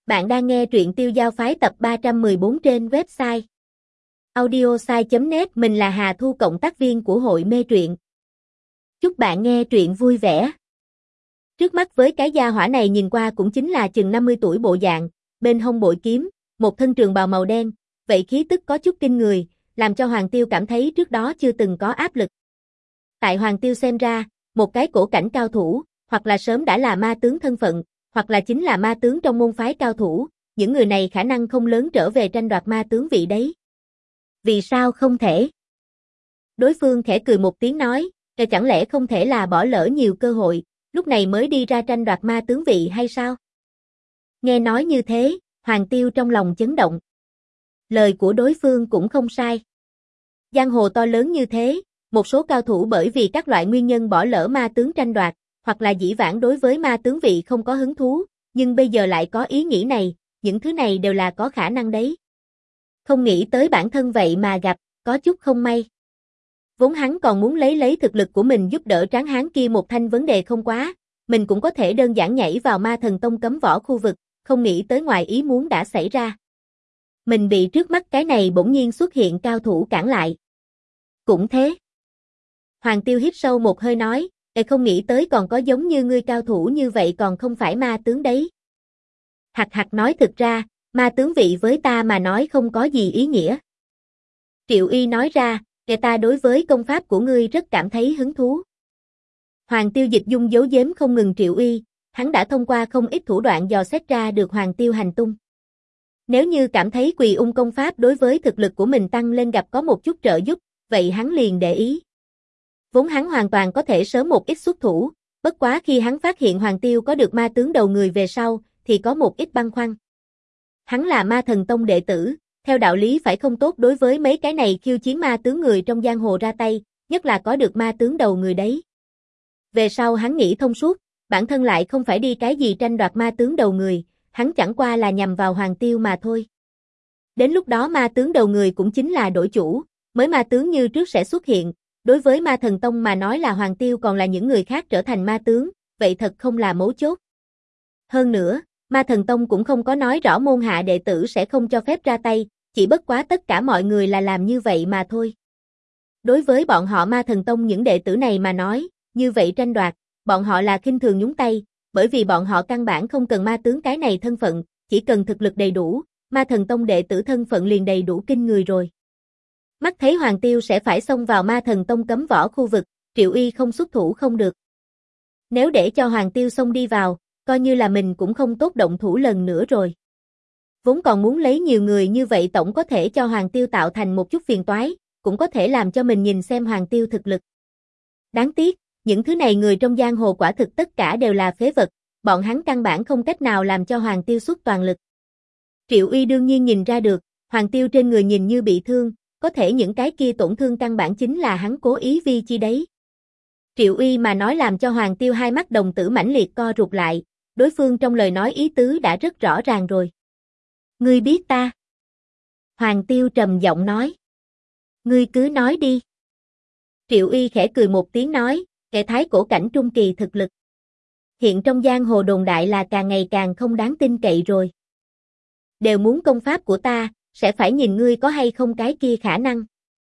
Bạn đang nghe truyện Tiêu Giao Phái tập 314 trên website audiosai.net. Mình là Hà Thu, cộng tác viên của hội mê truyện. Chúc bạn nghe truyện vui vẻ. Trước mắt với cái gia hỏa này nhìn qua cũng chính là chừng 50 tuổi bộ dạng, bên hông bội kiếm, một thân trường bào màu đen, vậy khí tức có chút kinh người, làm cho Hoàng Tiêu cảm thấy trước đó chưa từng có áp lực. Tại Hoàng Tiêu xem ra, một cái cổ cảnh cao thủ, hoặc là sớm đã là ma tướng thân phận, hoặc là chính là ma tướng trong môn phái cao thủ, những người này khả năng không lớn trở về tranh đoạt ma tướng vị đấy. Vì sao không thể? Đối phương khẽ cười một tiếng nói, chẳng lẽ không thể là bỏ lỡ nhiều cơ hội, lúc này mới đi ra tranh đoạt ma tướng vị hay sao? Nghe nói như thế, Hoàng Tiêu trong lòng chấn động. Lời của đối phương cũng không sai. Giang hồ to lớn như thế, một số cao thủ bởi vì các loại nguyên nhân bỏ lỡ ma tướng tranh đoạt, hoặc là dĩ vãng đối với ma tướng vị không có hứng thú, nhưng bây giờ lại có ý nghĩ này, những thứ này đều là có khả năng đấy. Không nghĩ tới bản thân vậy mà gặp, có chút không may. Vốn hắn còn muốn lấy thực lực của mình giúp đỡ tráng hán kia một thanh, vấn đề không quá, mình cũng có thể đơn giản nhảy vào Ma Thần Tông cấm võ khu vực, không nghĩ tới ngoài ý muốn đã xảy ra. Mình bị trước mắt cái này bỗng nhiên xuất hiện cao thủ cản lại. Cũng thế. Hoàng Tiêu hít sâu một hơi nói, không nghĩ tới còn có giống như ngươi cao thủ như vậy, còn không phải ma tướng đấy. Hạc hạc nói, thực ra, ma tướng vị với ta mà nói không có gì ý nghĩa. Triệu Y nói ra, ta đối với công pháp của ngươi rất cảm thấy hứng thú. Hoàng Tiêu dịch dung giấu giếm không ngừng Triệu Y, hắn đã thông qua không ít thủ đoạn dò xét ra được Hoàng Tiêu hành tung. Nếu như cảm thấy Quỳ Ung công pháp đối với thực lực của mình tăng lên gặp có một chút trợ giúp, vậy hắn liền để ý. Vốn hắn hoàn toàn có thể sớm một ít xuất thủ, bất quá khi hắn phát hiện Hoàng Tiêu có được ma tướng đầu người về sau, thì có một ít băn khoăn. Hắn là Ma Thần Tông đệ tử, theo đạo lý phải không tốt đối với mấy cái này khiêu chiến ma tướng người trong giang hồ ra tay, nhất là có được ma tướng đầu người đấy. Về sau hắn nghĩ thông suốt, bản thân lại không phải đi cái gì tranh đoạt ma tướng đầu người, hắn chẳng qua là nhằm vào Hoàng Tiêu mà thôi. Đến lúc đó ma tướng đầu người cũng chính là đổi chủ, mới ma tướng như trước sẽ xuất hiện. Đối với Ma Thần Tông mà nói là Hoàng Tiêu còn là những người khác trở thành ma tướng, vậy thật không là mấu chốt. Hơn nữa, Ma Thần Tông cũng không có nói rõ môn hạ đệ tử sẽ không cho phép ra tay, chỉ bất quá tất cả mọi người là làm như vậy mà thôi. Đối với bọn họ Ma Thần Tông những đệ tử này mà nói, như vậy tranh đoạt, bọn họ là khinh thường nhúng tay, bởi vì bọn họ căn bản không cần ma tướng cái này thân phận, chỉ cần thực lực đầy đủ, Ma Thần Tông đệ tử thân phận liền đầy đủ kinh người rồi. Mắt thấy Hoàng Tiêu sẽ phải xông vào Ma Thần Tông cấm võ khu vực, Triệu Y không xuất thủ không được. Nếu để cho Hoàng Tiêu xông đi vào, coi như là mình cũng không tốt động thủ lần nữa rồi. Vốn còn muốn lấy nhiều người như vậy tổng có thể cho Hoàng Tiêu tạo thành một chút phiền toái, cũng có thể làm cho mình nhìn xem Hoàng Tiêu thực lực. Đáng tiếc, những thứ này người trong giang hồ quả thực tất cả đều là phế vật, bọn hắn căn bản không cách nào làm cho Hoàng Tiêu xuất toàn lực. Triệu Y đương nhiên nhìn ra được, Hoàng Tiêu trên người nhìn như bị thương, có thể những cái kia tổn thương căn bản chính là hắn cố ý vi chi đấy. Triệu Y mà nói làm cho Hoàng Tiêu hai mắt đồng tử mãnh liệt co rụt lại, đối phương trong lời nói ý tứ đã rất rõ ràng rồi. Ngươi biết ta? Hoàng Tiêu trầm giọng nói. Ngươi cứ nói đi. Triệu Y khẽ cười một tiếng nói, kẻ thái cổ cảnh trung kỳ thực lực. Hiện trong giang hồ đồn đại là càng ngày càng không đáng tin cậy rồi. Đều muốn công pháp của ta, sẽ phải nhìn ngươi có hay không cái kia khả năng.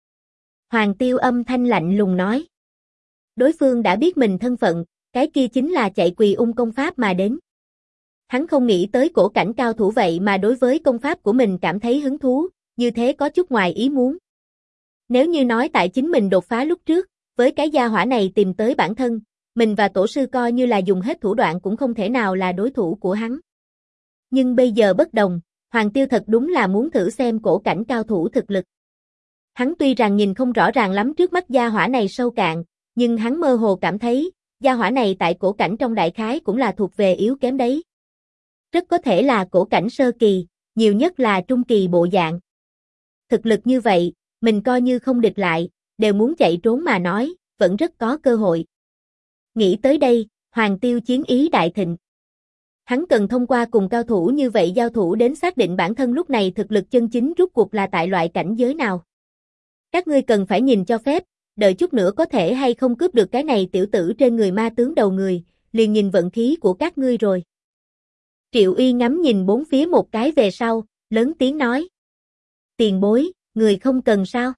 Hoàng Tiêu âm thanh lạnh lùng nói. Đối phương đã biết mình thân phận, cái kia chính là chạy Quỳ Ung công pháp mà đến. Hắn không nghĩ tới cổ cảnh cao thủ vậy mà đối với công pháp của mình cảm thấy hứng thú, như thế có chút ngoài ý muốn. Nếu như nói tại chính mình đột phá lúc trước, với cái gia hỏa này tìm tới bản thân, mình và tổ sư coi như là dùng hết thủ đoạn cũng không thể nào là đối thủ của hắn. Nhưng bây giờ bất đồng, Hoàng Tiêu thật đúng là muốn thử xem cổ cảnh cao thủ thực lực. Hắn tuy rằng nhìn không rõ ràng lắm trước mắt gia hỏa này sâu cạn, nhưng hắn mơ hồ cảm thấy, gia hỏa này tại cổ cảnh trong đại khái cũng là thuộc về yếu kém đấy. Rất có thể là cổ cảnh sơ kỳ, nhiều nhất là trung kỳ bộ dạng. Thực lực như vậy, mình coi như không địch lại, đều muốn chạy trốn mà nói, vẫn rất có cơ hội. Nghĩ tới đây, Hoàng Tiêu chiến ý đại thịnh. Hắn cần thông qua cùng cao thủ như vậy giao thủ đến xác định bản thân lúc này thực lực chân chính rút cuộc là tại loại cảnh giới nào. Các ngươi cần phải nhìn cho phép, đợi chút nữa có thể hay không cướp được cái này tiểu tử trên người ma tướng đầu người, liền nhìn vận khí của các ngươi rồi. Triệu Uy ngắm nhìn bốn phía một cái về sau, lớn tiếng nói. Tiền bối, người không cần sao?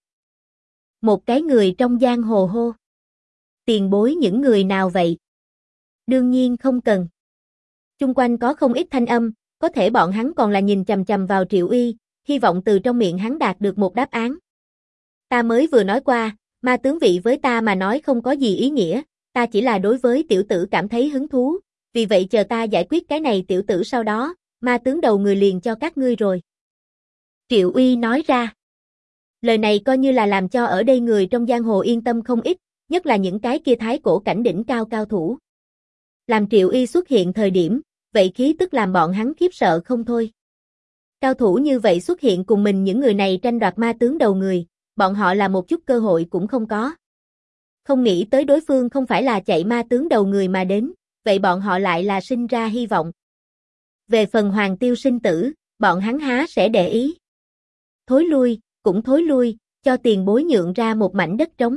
Một cái người trong giang hồ hô. Tiền bối những người nào vậy? Đương nhiên không cần. Chung quanh có không ít thanh âm, có thể bọn hắn còn là nhìn chằm chằm vào Triệu Uy, hy vọng từ trong miệng hắn đạt được một đáp án. Ta mới vừa nói qua, ma tướng vị với ta mà nói không có gì ý nghĩa, ta chỉ là đối với tiểu tử cảm thấy hứng thú, vì vậy chờ ta giải quyết cái này tiểu tử sau đó, ma tướng đầu người liền cho các ngươi rồi. Triệu Uy nói ra. Lời này coi như là làm cho ở đây người trong giang hồ yên tâm không ít, nhất là những cái kia thái cổ cảnh đỉnh cao cao thủ. Làm Triệu Uy xuất hiện thời điểm, vậy khí tức làm bọn hắn khiếp sợ không thôi. Cao thủ như vậy xuất hiện cùng mình những người này tranh đoạt ma tướng đầu người, bọn họ là một chút cơ hội cũng không có. Không nghĩ tới đối phương không phải là chạy ma tướng đầu người mà đến, vậy bọn họ lại là sinh ra hy vọng. Về phần Hoàng Tiêu sinh tử, bọn hắn há sẽ để ý. Thối lui, cũng thối lui, cho tiền bối nhượng ra một mảnh đất trống.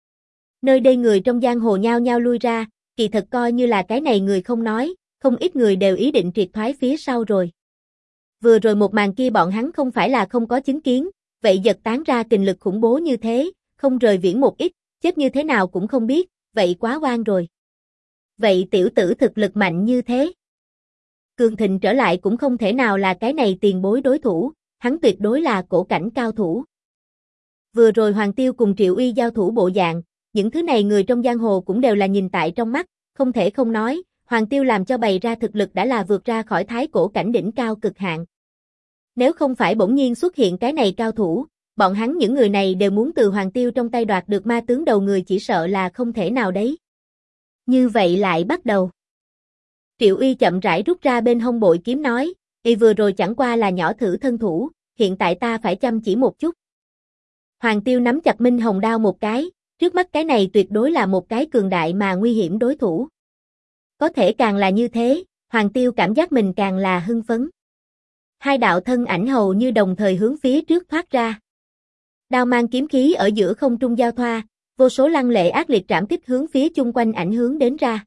Nơi đây người trong giang hồ nhao nhao lui ra, kỳ thật coi như là cái này người không nói, không ít người đều ý định triệt thoái phía sau rồi. Vừa rồi một màn kia bọn hắn không phải là không có chứng kiến, vậy giật tán ra kình lực khủng bố như thế, không rời viễn một ít, chết như thế nào cũng không biết, vậy quá oan rồi. Vậy tiểu tử thực lực mạnh như thế. Cường Thịnh trở lại cũng không thể nào là cái này tiền bối đối thủ, hắn tuyệt đối là cổ cảnh cao thủ. Vừa rồi Hoàng Tiêu cùng Triệu Uy giao thủ bộ dạng, những thứ này người trong giang hồ cũng đều là nhìn tại trong mắt, không thể không nói, Hoàng Tiêu làm cho bày ra thực lực đã là vượt ra khỏi thái cổ cảnh đỉnh cao cực hạn. Nếu không phải bỗng nhiên xuất hiện cái này cao thủ, bọn hắn những người này đều muốn từ Hoàng Tiêu trong tay đoạt được ma tướng đầu người chỉ sợ là không thể nào đấy. Như vậy lại bắt đầu. Triệu Uy chậm rãi rút ra bên hông bội kiếm nói, vừa rồi chẳng qua là nhỏ thử thân thủ, hiện tại ta phải chăm chỉ một chút. Hoàng Tiêu nắm chặt Minh Hồng đao một cái, trước mắt cái này tuyệt đối là một cái cường đại mà nguy hiểm đối thủ. Có thể càng là như thế, Hoàng Tiêu cảm giác mình càng là hưng phấn. Hai đạo thân ảnh hầu như đồng thời hướng phía trước thoát ra. Đao mang kiếm khí ở giữa không trung giao thoa, vô số lăng lệ ác liệt trảm kích hướng phía chung quanh ảnh hướng đến ra.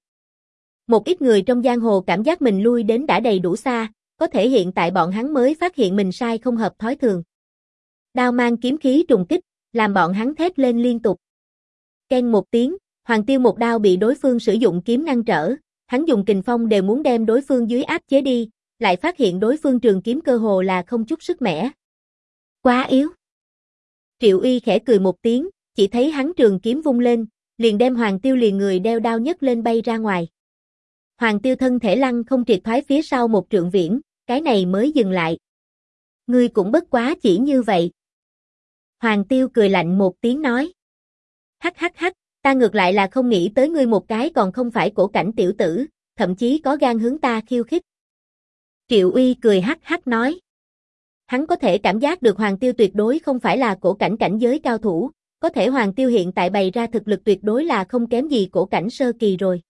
Một ít người trong giang hồ cảm giác mình lui đến đã đầy đủ xa, có thể hiện tại bọn hắn mới phát hiện mình sai không hợp thói thường. Đao mang kiếm khí trùng kích, làm bọn hắn thét lên liên tục. Keng một tiếng, Hoàng Tiêu một đao bị đối phương sử dụng kiếm ngăn trở, hắn dùng kình phong đều muốn đem đối phương dưới áp chế đi, lại phát hiện đối phương trường kiếm cơ hồ là không chút sức mẻ. Quá yếu. Triệu Uy khẽ cười một tiếng, chỉ thấy hắn trường kiếm vung lên, liền đem Hoàng Tiêu liền người đeo đao nhấc lên bay ra ngoài. Hoàng Tiêu thân thể lăn không triệt thoái phía sau một trượng viễn, cái này mới dừng lại. Ngươi cũng bất quá chỉ như vậy. Hoàng Tiêu cười lạnh một tiếng nói. Hắc hắc hắc, ta ngược lại là không nghĩ tới ngươi một cái còn không phải cổ cảnh tiểu tử, thậm chí có gan hướng ta khiêu khích. Triệu Uy cười hắc hắc nói. Hắn có thể cảm giác được Hoàng Tiêu tuyệt đối không phải là cổ cảnh cảnh giới cao thủ, có thể Hoàng Tiêu hiện tại bày ra thực lực tuyệt đối là không kém gì cổ cảnh sơ kỳ rồi.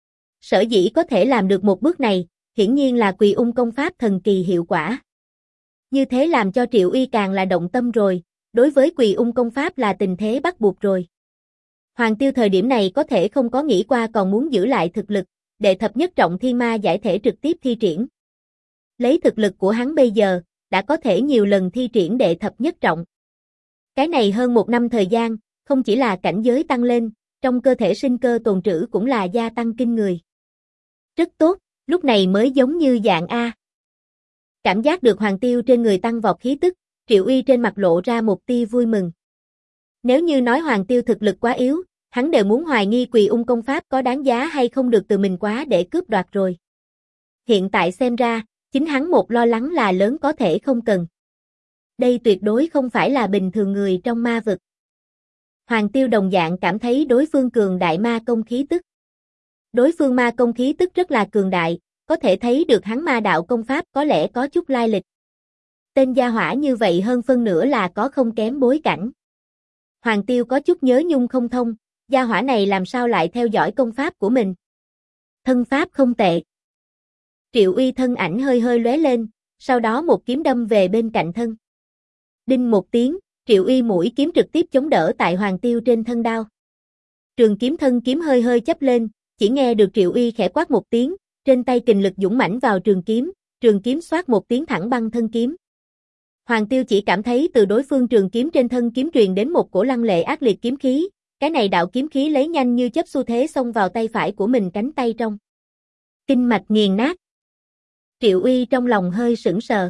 Sở dĩ có thể làm được một bước này, hiển nhiên là Quỳ Ung công pháp thần kỳ hiệu quả. Như thế làm cho Triệu Uy càng là động tâm rồi, đối với Quỳ Ung công pháp là tình thế bắt buộc rồi. Hoàng Tiêu thời điểm này có thể không có nghĩ qua còn muốn giữ lại thực lực, đệ thập nhất trọng thiên ma giải thể trực tiếp thi triển. Lấy thực lực của hắn bây giờ, đã có thể nhiều lần thi triển đệ thập nhất trọng. Cái này hơn một năm thời gian, không chỉ là cảnh giới tăng lên, trong cơ thể sinh cơ tồn trữ cũng là gia tăng kinh người. Rất tốt, lúc này mới giống như dạng A. Cảm giác được Hoàng Tiêu trên người tăng vọt khí tức, Triệu Uy trên mặt lộ ra một tia vui mừng. Nếu như nói Hoàng Tiêu thực lực quá yếu, hắn đều muốn hoài nghi Quỳ Ung công pháp có đáng giá hay không được từ mình quá để cướp đoạt rồi. Hiện tại xem ra, chính hắn một lo lắng là lớn có thể không cần. Đây tuyệt đối không phải là bình thường người trong ma vực. Hoàng Tiêu đồng dạng cảm thấy đối phương cường đại ma công khí tức. Đối phương ma công khí tức rất là cường đại, có thể thấy được hắn ma đạo công pháp có lẽ có chút lai lịch. Tên gia hỏa như vậy hơn phân nửa là có không kém bối cảnh. Hoàng Tiêu có chút nhớ nhung không thông, gia hỏa này làm sao lại theo dõi công pháp của mình. Thân pháp không tệ. Triệu Uy thân ảnh hơi hơi lóe lên, sau đó một kiếm đâm về bên cạnh thân. Đinh một tiếng, Triệu Uy mũi kiếm trực tiếp chống đỡ tại Hoàng Tiêu trên thân đao. Trường kiếm thân kiếm hơi hơi chắp lên, chỉ nghe được Triệu Uy khẽ quát một tiếng, trên tay kình lực dũng mãnh vào trường kiếm, trường kiếm xoát một tiếng thẳng băng thân kiếm. Hoàng Tiêu chỉ cảm thấy từ đối phương trường kiếm trên thân kiếm truyền đến một cổ lăng lệ ác liệt kiếm khí, cái này đạo kiếm khí lấy nhanh như chớp xu thế xông vào tay phải của mình cánh tay trong. Kinh mạch nghiền nát. Triệu Uy trong lòng hơi sững sờ.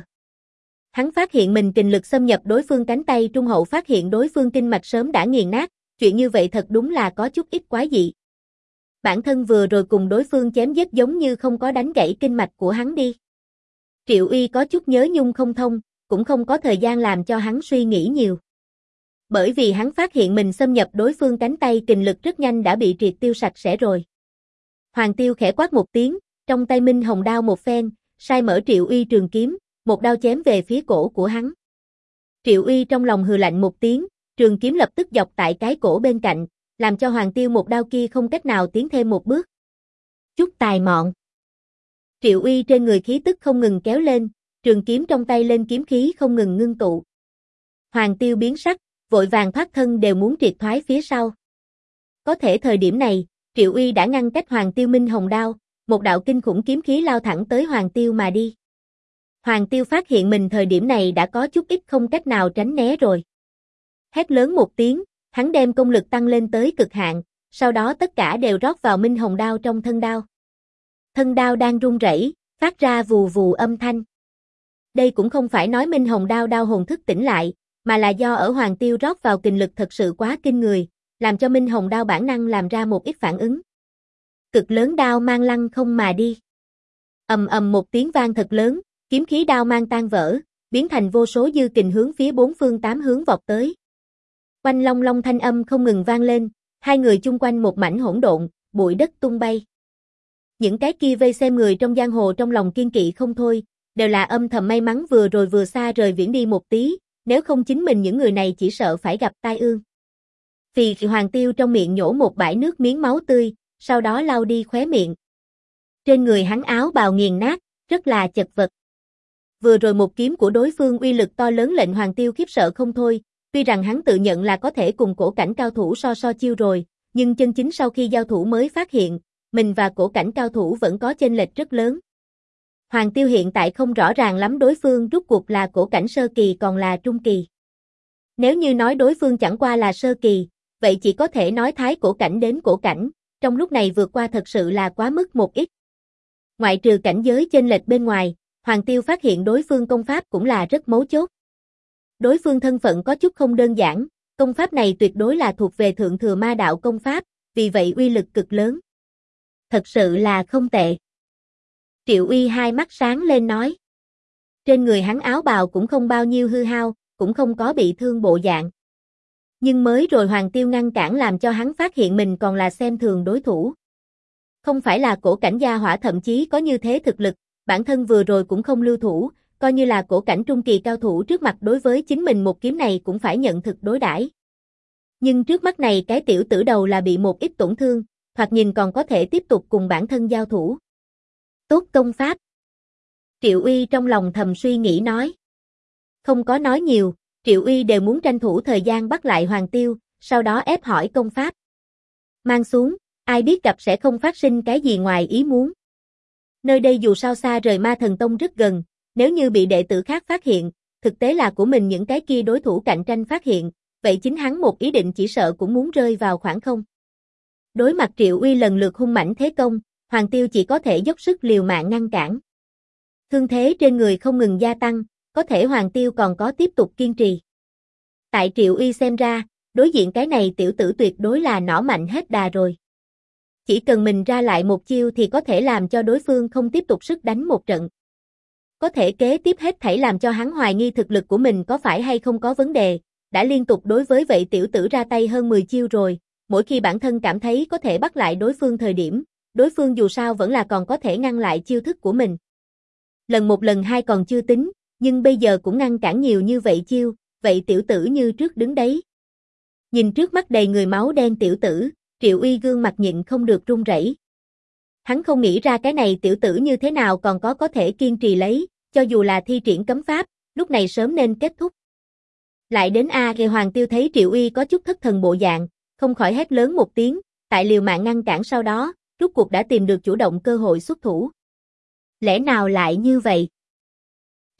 Hắn phát hiện mình kình lực xâm nhập đối phương cánh tay trung hậu phát hiện đối phương kinh mạch sớm đã nghiền nát, chuyện như vậy thật đúng là có chút ít quái dị. Bản thân vừa rồi cùng đối phương chém giết giống như không có đánh gãy kinh mạch của hắn đi. Triệu Uy có chút nhớ nhung không thông, cũng không có thời gian làm cho hắn suy nghĩ nhiều. Bởi vì hắn phát hiện mình xâm nhập đối phương cánh tay kình lực rất nhanh đã bị triệt tiêu sạch sẽ rồi. Hoàng Tiêu khẽ quát một tiếng, trong tay Minh Hồng đao một phen, sai mở Triệu Uy trường kiếm, một đao chém về phía cổ của hắn. Triệu Uy trong lòng hừ lạnh một tiếng, trường kiếm lập tức dọc tại cái cổ bên cạnh, làm cho Hoàng Tiêu một đao kia không cách nào tiến thêm một bước. Chút tài mọn. Triệu Uy trên người khí tức không ngừng kéo lên, trường kiếm trong tay lên kiếm khí không ngừng ngưng tụ. Hoàng Tiêu biến sắc, vội vàng thoát thân đều muốn triệt thoái phía sau. Có thể thời điểm này, Triệu Uy đã ngăn cách Hoàng Tiêu Minh Hồng đao, một đạo kinh khủng kiếm khí lao thẳng tới Hoàng Tiêu mà đi. Hoàng Tiêu phát hiện mình thời điểm này đã có chút ít không cách nào tránh né rồi. Hét lớn một tiếng, hắn đem công lực tăng lên tới cực hạn, sau đó tất cả đều rót vào Minh Hồng đao trong thân đao. Thân đao đang rung rẩy, phát ra vù vù âm thanh. Đây cũng không phải nói Minh Hồng đao đao hồn thức tỉnh lại, mà là do ở Hoàng Tiêu rót vào kình lực thật sự quá kinh người, làm cho Minh Hồng đao bản năng làm ra một ít phản ứng. Cực lớn đao mang lăng không mà đi. Ầm ầm một tiếng vang thật lớn, kiếm khí đao mang tan vỡ, biến thành vô số dư kình hướng phía bốn phương tám hướng vọt tới. Oanh long long thanh âm không ngừng vang lên, hai người chung quanh một mảnh hỗn độn, bụi đất tung bay. Những cái kia vây xem người trong giang hồ trong lòng kiên kỵ không thôi, đều là âm thầm may mắn vừa rồi vừa xa rời viễn đi một tí, nếu không chính mình những người này chỉ sợ phải gặp tai ương. Vì Hoàng Tiêu trong miệng nhổ một bãi nước miếng máu tươi, sau đó lau đi khóe miệng. Trên người hắn áo bào nghiền nát, rất là chật vật. Vừa rồi một kiếm của đối phương uy lực to lớn lệnh Hoàng Tiêu khiếp sợ không thôi, tuy rằng hắn tự nhận là có thể cùng cổ cảnh cao thủ so chiêu rồi, nhưng chân chính sau khi giao thủ mới phát hiện, mình và cổ cảnh cao thủ vẫn có chênh lệch rất lớn. Hoàng Tiêu hiện tại không rõ ràng lắm đối phương rốt cuộc là cổ cảnh sơ kỳ còn là trung kỳ. Nếu như nói đối phương chẳng qua là sơ kỳ, vậy chỉ có thể nói thái cổ cảnh đến cổ cảnh, trong lúc này vượt qua thật sự là quá mức một ít. Ngoại trừ cảnh giới chênh lệch bên ngoài, Hoàng Tiêu phát hiện đối phương công pháp cũng là rất mấu chốt. Đối phương thân phận có chút không đơn giản, công pháp này tuyệt đối là thuộc về thượng thừa ma đạo công pháp, vì vậy uy lực cực lớn. Thật sự là không tệ. Triệu Uy hai mắt sáng lên nói. Trên người hắn áo bào cũng không bao nhiêu hư hao, cũng không có bị thương bộ dạng. Nhưng mới rồi Hoàng Tiêu ngăn cản làm cho hắn phát hiện mình còn là xem thường đối thủ. Không phải là cổ cảnh gia hỏa thậm chí có như thế thực lực, bản thân vừa rồi cũng không lưu thủ, coi như là cổ cảnh trung kỳ cao thủ trước mặt đối với chính mình một kiếm này cũng phải nhận thực đối đãi. Nhưng trước mắt này cái tiểu tử đầu là bị một ít tổn thương, thoạt nhìn còn có thể tiếp tục cùng bản thân giao thủ. Tốt công pháp. Triệu Uy trong lòng thầm suy nghĩ nói. Không có nói nhiều, Triệu Uy đều muốn tranh thủ thời gian bắt lại Hoàng Tiêu, sau đó ép hỏi công pháp. Mang xuống, ai biết gặp sẽ không phát sinh cái gì ngoài ý muốn. Nơi đây dù sao xa rời Ma Thần Tông rất gần, nếu như bị đệ tử khác phát hiện, thực tế là của mình những cái kia đối thủ cạnh tranh phát hiện, vậy chính hắn một ý định chỉ sợ cũng muốn rơi vào khoảng không. Đối mặt Triệu Uy lần lượt hung mãnh thế công, Hoàng Tiêu chỉ có thể dốc sức liều mạng ngăn cản. Thương thế trên người không ngừng gia tăng, có thể Hoàng Tiêu còn có tiếp tục kiên trì. Tại Triệu Uy xem ra, đối diện cái này tiểu tử tuyệt đối là nỏ mạnh hết đà rồi. Chỉ cần mình ra lại một chiêu thì có thể làm cho đối phương không tiếp tục sức đánh một trận. Có thể kế tiếp hết thảy làm cho hắn hoài nghi thực lực của mình có phải hay không có vấn đề, đã liên tục đối với vậy tiểu tử ra tay hơn 10 chiêu rồi, mỗi khi bản thân cảm thấy có thể bắt lại đối phương thời điểm, đối phương dù sao vẫn là còn có thể ngăn lại chiêu thức của mình. Lần một lần hai còn chưa tính, nhưng bây giờ cũng ngăn cản nhiều như vậy chiêu, vậy tiểu tử như trước đứng đấy. Nhìn trước mắt đầy người máu đen tiểu tử, Triệu Uy gương mặt nhịn không được run rẩy. Hắn không nghĩ ra cái này tiểu tử như thế nào còn có thể kiên trì lấy, cho dù là thi triển cấm pháp, lúc này sớm nên kết thúc. Lại đến Hoàng Tiêu thấy Triệu Uy có chút thất thần bộ dạng, không khỏi hét lớn một tiếng, tại liều mạng ngăn cản sau đó, rốt cuộc đã tìm được chủ động cơ hội xuất thủ. Lẽ nào lại như vậy?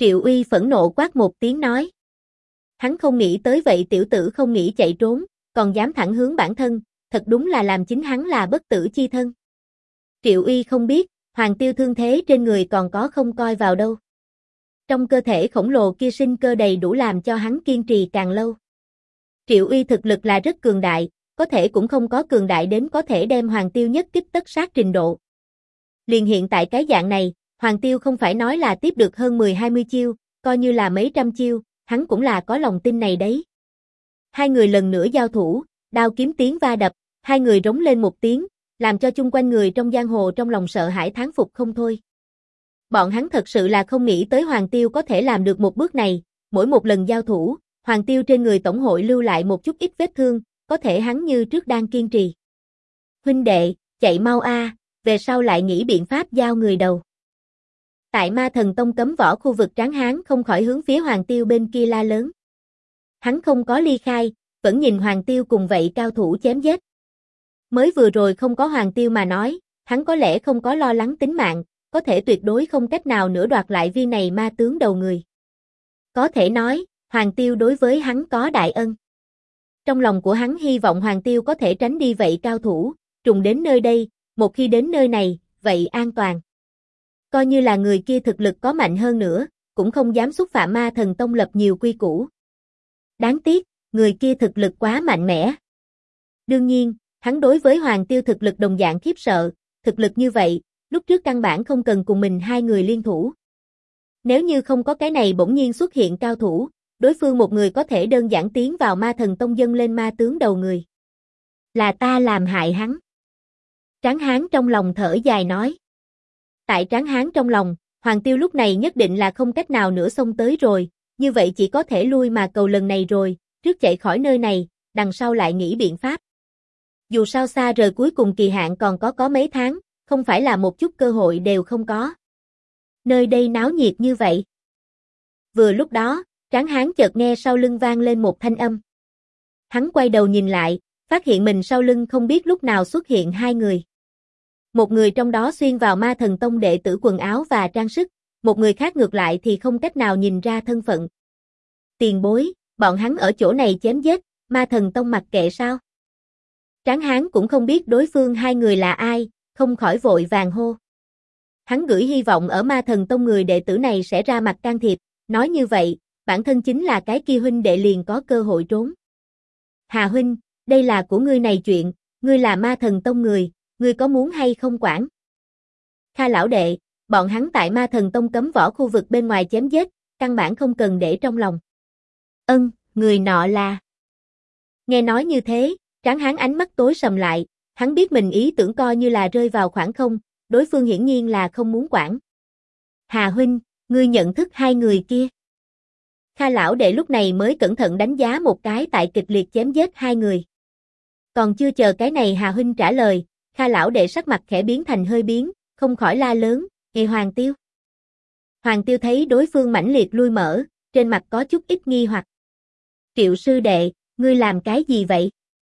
Triệu Uy phẫn nộ quát một tiếng nói. Hắn không nghĩ tới vậy tiểu tử không nghĩ chạy trốn, còn dám thẳng hướng bản thân, thật đúng là làm chính hắn là bất tử chi thân. Triệu Uy không biết, Hoàng Tiêu thương thế trên người còn có không coi vào đâu. Trong cơ thể khổng lồ kia sinh cơ đầy đủ làm cho hắn kiên trì càng lâu. Triệu Uy thực lực là rất cường đại, có thể cũng không có cường đại đến có thể đem Hoàng Tiêu nhất kích tất sát trình độ. Liền hiện tại cái dạng này, Hoàng Tiêu không phải nói là tiếp được hơn 10-20 chiêu, coi như là mấy trăm chiêu, hắn cũng là có lòng tin này đấy. Hai người lần nữa giao thủ, đao kiếm tiếng va đập, hai người rống lên một tiếng, làm cho chung quanh người trong giang hồ trong lòng sợ hãi thán phục không thôi. Bọn hắn thật sự là không nghĩ tới Hoàng Tiêu có thể làm được một bước này, mỗi một lần giao thủ, Hoàng Tiêu trên người tổng hội lưu lại một chút ít vết thương, có thể hắn như trước đang kiên trì. Huynh đệ, chạy mau a, về sau lại nghĩ biện pháp giao người đầu. Tại Ma Thần Tông cấm võ khu vực Tráng Hán không khỏi hướng phía Hoàng Tiêu bên kia la lớn. Hắn không có ly khai, vẫn nhìn Hoàng Tiêu cùng vậy cao thủ chém giết. Mới vừa rồi không có Hoàng Tiêu mà nói, hắn có lẽ không có lo lắng tính mạng, có thể tuyệt đối không cách nào nữa đoạt lại viên này ma tướng đầu người. Có thể nói, Hoàng Tiêu đối với hắn có đại ân. Trong lòng của hắn hy vọng Hoàng Tiêu có thể tránh đi vậy cao thủ, trùng đến nơi đây, một khi đến nơi này, vậy an toàn. Coi như là người kia thực lực có mạnh hơn nữa, cũng không dám xúc phạm Ma Thần Tông lập nhiều quy củ. Đáng tiếc, người kia thực lực quá mạnh mẽ. Đương nhiên, hắn đối với Hoàng Tiêu thực lực đồng dạng khiếp sợ, thực lực như vậy, lúc trước căn bản không cần cùng mình hai người liên thủ. Nếu như không có cái này bỗng nhiên xuất hiện cao thủ, đối phương một người có thể đơn giản tiến vào Ma Thần Tông dâng lên ma tướng đầu người. Là ta làm hại hắn. Tráng Hán trong lòng thở dài nói. Tại Tráng Hán trong lòng, Hoàng Tiêu lúc này nhất định là không cách nào nữa xông tới rồi, như vậy chỉ có thể lui mà cầu lần này rồi, trước chạy khỏi nơi này, đằng sau lại nghĩ biện pháp. Dù sao xa rời cuối cùng kỳ hạn còn có mấy tháng, không phải là một chút cơ hội đều không có. Nơi đây náo nhiệt như vậy. Vừa lúc đó, Tráng Hán chợt nghe sau lưng vang lên một thanh âm. Hắn quay đầu nhìn lại, phát hiện mình sau lưng không biết lúc nào xuất hiện hai người. Một người trong đó xuyên vào Ma Thần Tông đệ tử quần áo và trang sức, một người khác ngược lại thì không cách nào nhìn ra thân phận. Tiền bối, bọn hắn ở chỗ này chém giết, Ma Thần Tông mặc kệ sao? Tráng Hán cũng không biết đối phương hai người là ai, không khỏi vội vàng hô. Hắn gửi hy vọng ở Ma Thần Tông người đệ tử này sẽ ra mặt can thiệp, nói như vậy, bản thân chính là cái kia huynh đệ liền có cơ hội trốn. Hà huynh, đây là của ngươi này chuyện, ngươi là Ma Thần Tông người, ngươi có muốn hay không quản? Kha lão đệ, bọn hắn tại Ma Thần Tông cấm võ khu vực bên ngoài chém giết, căn bản không cần để trong lòng. Người nọ là... Nghe nói như thế, Tráng Hán ánh mắt tối sầm lại, hắn biết mình ý tưởng coi như là rơi vào khoảng không, đối phương hiển nhiên là không muốn quản. Hà huynh, ngươi nhận thức hai người kia. Kha lão đệ lúc này mới cẩn thận đánh giá một cái tại kịch liệt chém giết hai người. Còn chưa chờ cái này Hà huynh trả lời, Kha lão đệ sắc mặt khẽ biến thành hơi biến, không khỏi la lớn, "Ê Hoàng Tiêu!" Hoàng Tiêu thấy đối phương mãnh liệt lui mở, trên mặt có chút ít nghi hoặc. "Triệu sư đệ, ngươi làm cái gì vậy?"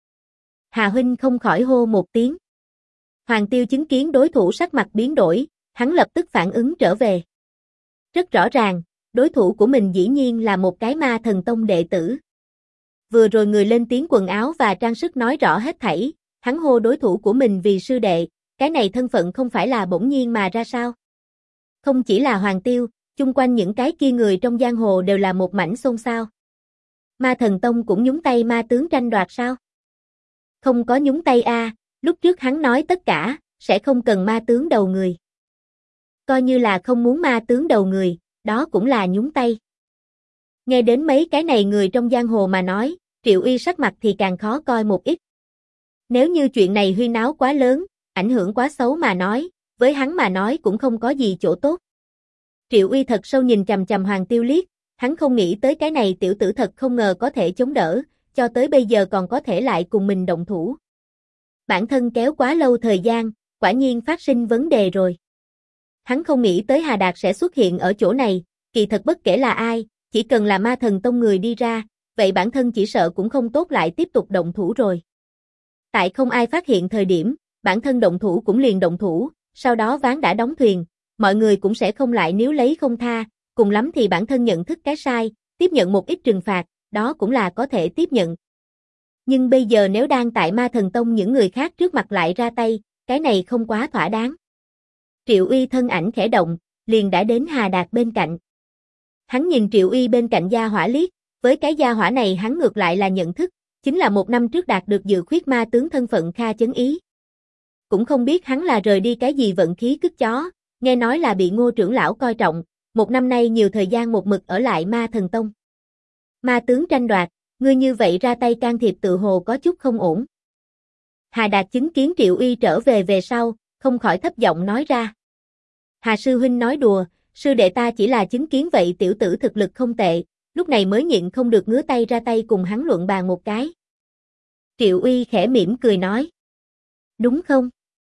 Hà huynh không khỏi hô một tiếng. Hoàng Tiêu chứng kiến đối thủ sắc mặt biến đổi, hắn lập tức phản ứng trở về. Rất rõ ràng, đối thủ của mình dĩ nhiên là một cái Ma Thần Tông đệ tử. Vừa rồi người lên tiếng quần áo và trang sức nói rõ hết thảy, hắn hô đối thủ của mình vì sư đệ, cái này thân phận không phải là bỗng nhiên mà ra sao? Không chỉ là Hoàng Tiêu, chung quanh những cái kia người trong giang hồ đều là một mảnh xôn xao. Ma Thần Tông cũng nhúng tay ma tướng tranh đoạt sao? Không có nhúng tay lúc trước hắn nói tất cả, sẽ không cần ma tướng đầu người. Coi như là không muốn ma tướng đầu người, đó cũng là nhúng tay. Nghe đến mấy cái này người trong giang hồ mà nói, Triệu Uy sắc mặt thì càng khó coi một ít. Nếu như chuyện này huyên náo quá lớn, ảnh hưởng quá xấu mà nói, với hắn mà nói cũng không có gì chỗ tốt. Triệu Uy thật sâu nhìn chằm chằm Hoàng Tiêu liếc, hắn không nghĩ tới cái này tiểu tử thật không ngờ có thể chống đỡ, cho tới bây giờ còn có thể lại cùng mình động thủ. Bản thân kéo quá lâu thời gian, quả nhiên phát sinh vấn đề rồi. Hắn không nghĩ tới Hà Đạt sẽ xuất hiện ở chỗ này, kỳ thật bất kể là ai, chỉ cần là Ma Thần Tông người đi ra, vậy bản thân chỉ sợ cũng không tốt lại tiếp tục động thủ rồi. Tại không ai phát hiện thời điểm, bản thân động thủ cũng liền động thủ, sau đó ván đã đóng thuyền, mọi người cũng sẽ không lại níu lấy không tha, cùng lắm thì bản thân nhận thức cái sai, tiếp nhận một ít trừng phạt, đó cũng là có thể tiếp nhận. Nhưng bây giờ nếu đang tại Ma Thần Tông những người khác trước mặt lại ra tay, cái này không quá thỏa đáng. Triệu Uy thân ảnh khẽ động, liền đã đến Hà Đạt bên cạnh. Hắn nhìn Triệu Uy bên cạnh gia hỏa liếc, với cái gia hỏa này hắn ngược lại là nhận thức, chính là 1 năm trước đạt được dự khuyết ma tướng thân phận Kha Chấn Ý. Cũng không biết hắn là rời đi cái gì vận khí cứt chó, nghe nói là bị Ngô trưởng lão coi trọng, 1 năm nay nhiều thời gian một mực ở lại Ma Thần Tông. Ma tướng tranh đoạt, ngươi như vậy ra tay can thiệp tự hồ có chút không ổn. Hà Đạt chứng kiến Triệu Uy trở về về sau, không khỏi thấp giọng nói ra. Hà sư huynh nói đùa, sư đệ ta chỉ là chứng kiến vậy tiểu tử thực lực không tệ, lúc này mới nhịn không được ngứa tay ra tay cùng hắn luận bàn một cái. Triệu Uy khẽ mỉm cười nói. Đúng không?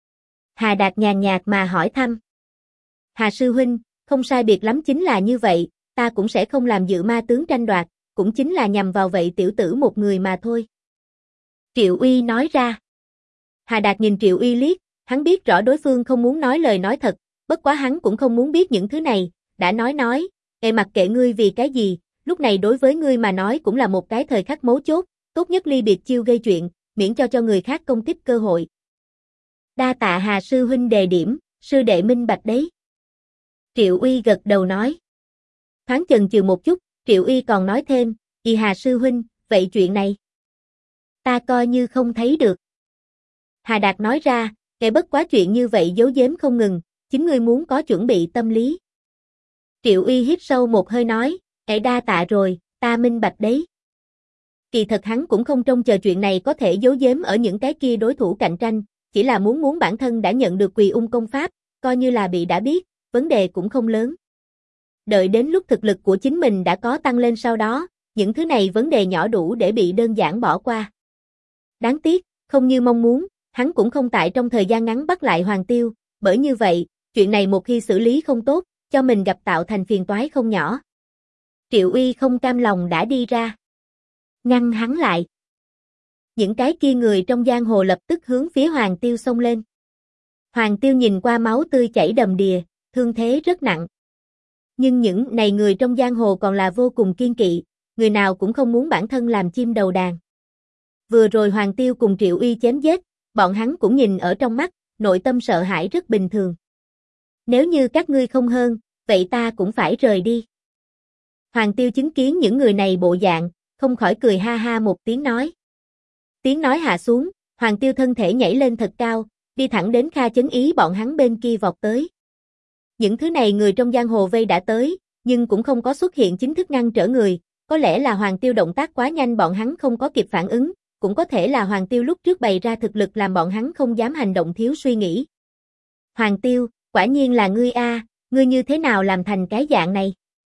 Hà Đạt nhàn nhạt mà hỏi thăm. Hà sư huynh, không sai biệt lắm chính là như vậy, ta cũng sẽ không làm dự ma tướng tranh đoạt, cũng chính là nhằm vào vậy tiểu tử một người mà thôi. Triệu Uy nói ra. Hà Đạt nhìn Triệu Uy liếc, hắn biết rõ đối phương không muốn nói lời nói thật, bất quá hắn cũng không muốn biết những thứ này, đã nói, mặc kệ ngươi vì cái gì, lúc này đối với ngươi mà nói cũng là một cái thời khắc mấu chốt, tốt nhất ly biệt chiêu gây chuyện, miễn cho người khác công kích cơ hội. Đa tạ Hà sư huynh đề điểm, sư đệ minh bạch đấy. Triệu Uy gật đầu nói. Thoáng chần chừ một chút, Triệu Uy còn nói thêm, Hà sư huynh, vậy chuyện này ta coi như không thấy được. Hà Đạt nói ra, bất quá chuyện như vậy giấu giếm không ngừng, chính ngươi muốn có chuẩn bị tâm lý. Triệu Uy hít sâu một hơi nói, đa tạ rồi, ta minh bạch đấy. Kỳ thật hắn cũng không trông chờ chuyện này có thể giấu giếm ở những cái kia đối thủ cạnh tranh, chỉ là muốn bản thân đã nhận được Quỳ Ung công pháp, coi như là bị đã biết, vấn đề cũng không lớn. Đợi đến lúc thực lực của chính mình đã có tăng lên sau đó, những thứ này vấn đề nhỏ đủ để bị đơn giản bỏ qua. Đáng tiếc, không như mong muốn, hắn cũng không tại trong thời gian ngắn bắt lại Hoàng Tiêu, bởi như vậy, chuyện này một khi xử lý không tốt, cho mình gặp tạo thành phiền toái không nhỏ. Triệu Uy không cam lòng đã đi ra, ngăn hắn lại. Những cái kia người trong giang hồ lập tức hướng phía Hoàng Tiêu xông lên. Hoàng Tiêu nhìn qua máu tươi chảy đầm đìa, thương thế rất nặng. Nhưng những này người trong giang hồ còn là vô cùng kiên kỵ, người nào cũng không muốn bản thân làm chim đầu đàn. Vừa rồi Hoàng Tiêu cùng Triệu Uy chém giết, bọn hắn cũng nhìn ở trong mắt, nội tâm sợ hãi rất bình thường. Nếu như các ngươi không hơn, vậy ta cũng phải rời đi. Hoàng Tiêu chứng kiến những người này bộ dạng, không khỏi cười ha ha một tiếng nói. Tiếng nói hạ xuống, Hoàng Tiêu thân thể nhảy lên thật cao, đi thẳng đến Kha Chấn Ý bọn hắn bên kia vọt tới. Những thứ này người trong giang hồ vây đã tới, nhưng cũng không có xuất hiện chính thức ngăn trở người, có lẽ là Hoàng Tiêu động tác quá nhanh bọn hắn không có kịp phản ứng, cũng có thể là Hoàng Tiêu lúc trước bày ra thực lực làm bọn hắn không dám hành động thiếu suy nghĩ. Hoàng Tiêu, quả nhiên là ngươi a, ngươi như thế nào làm thành cái dạng này?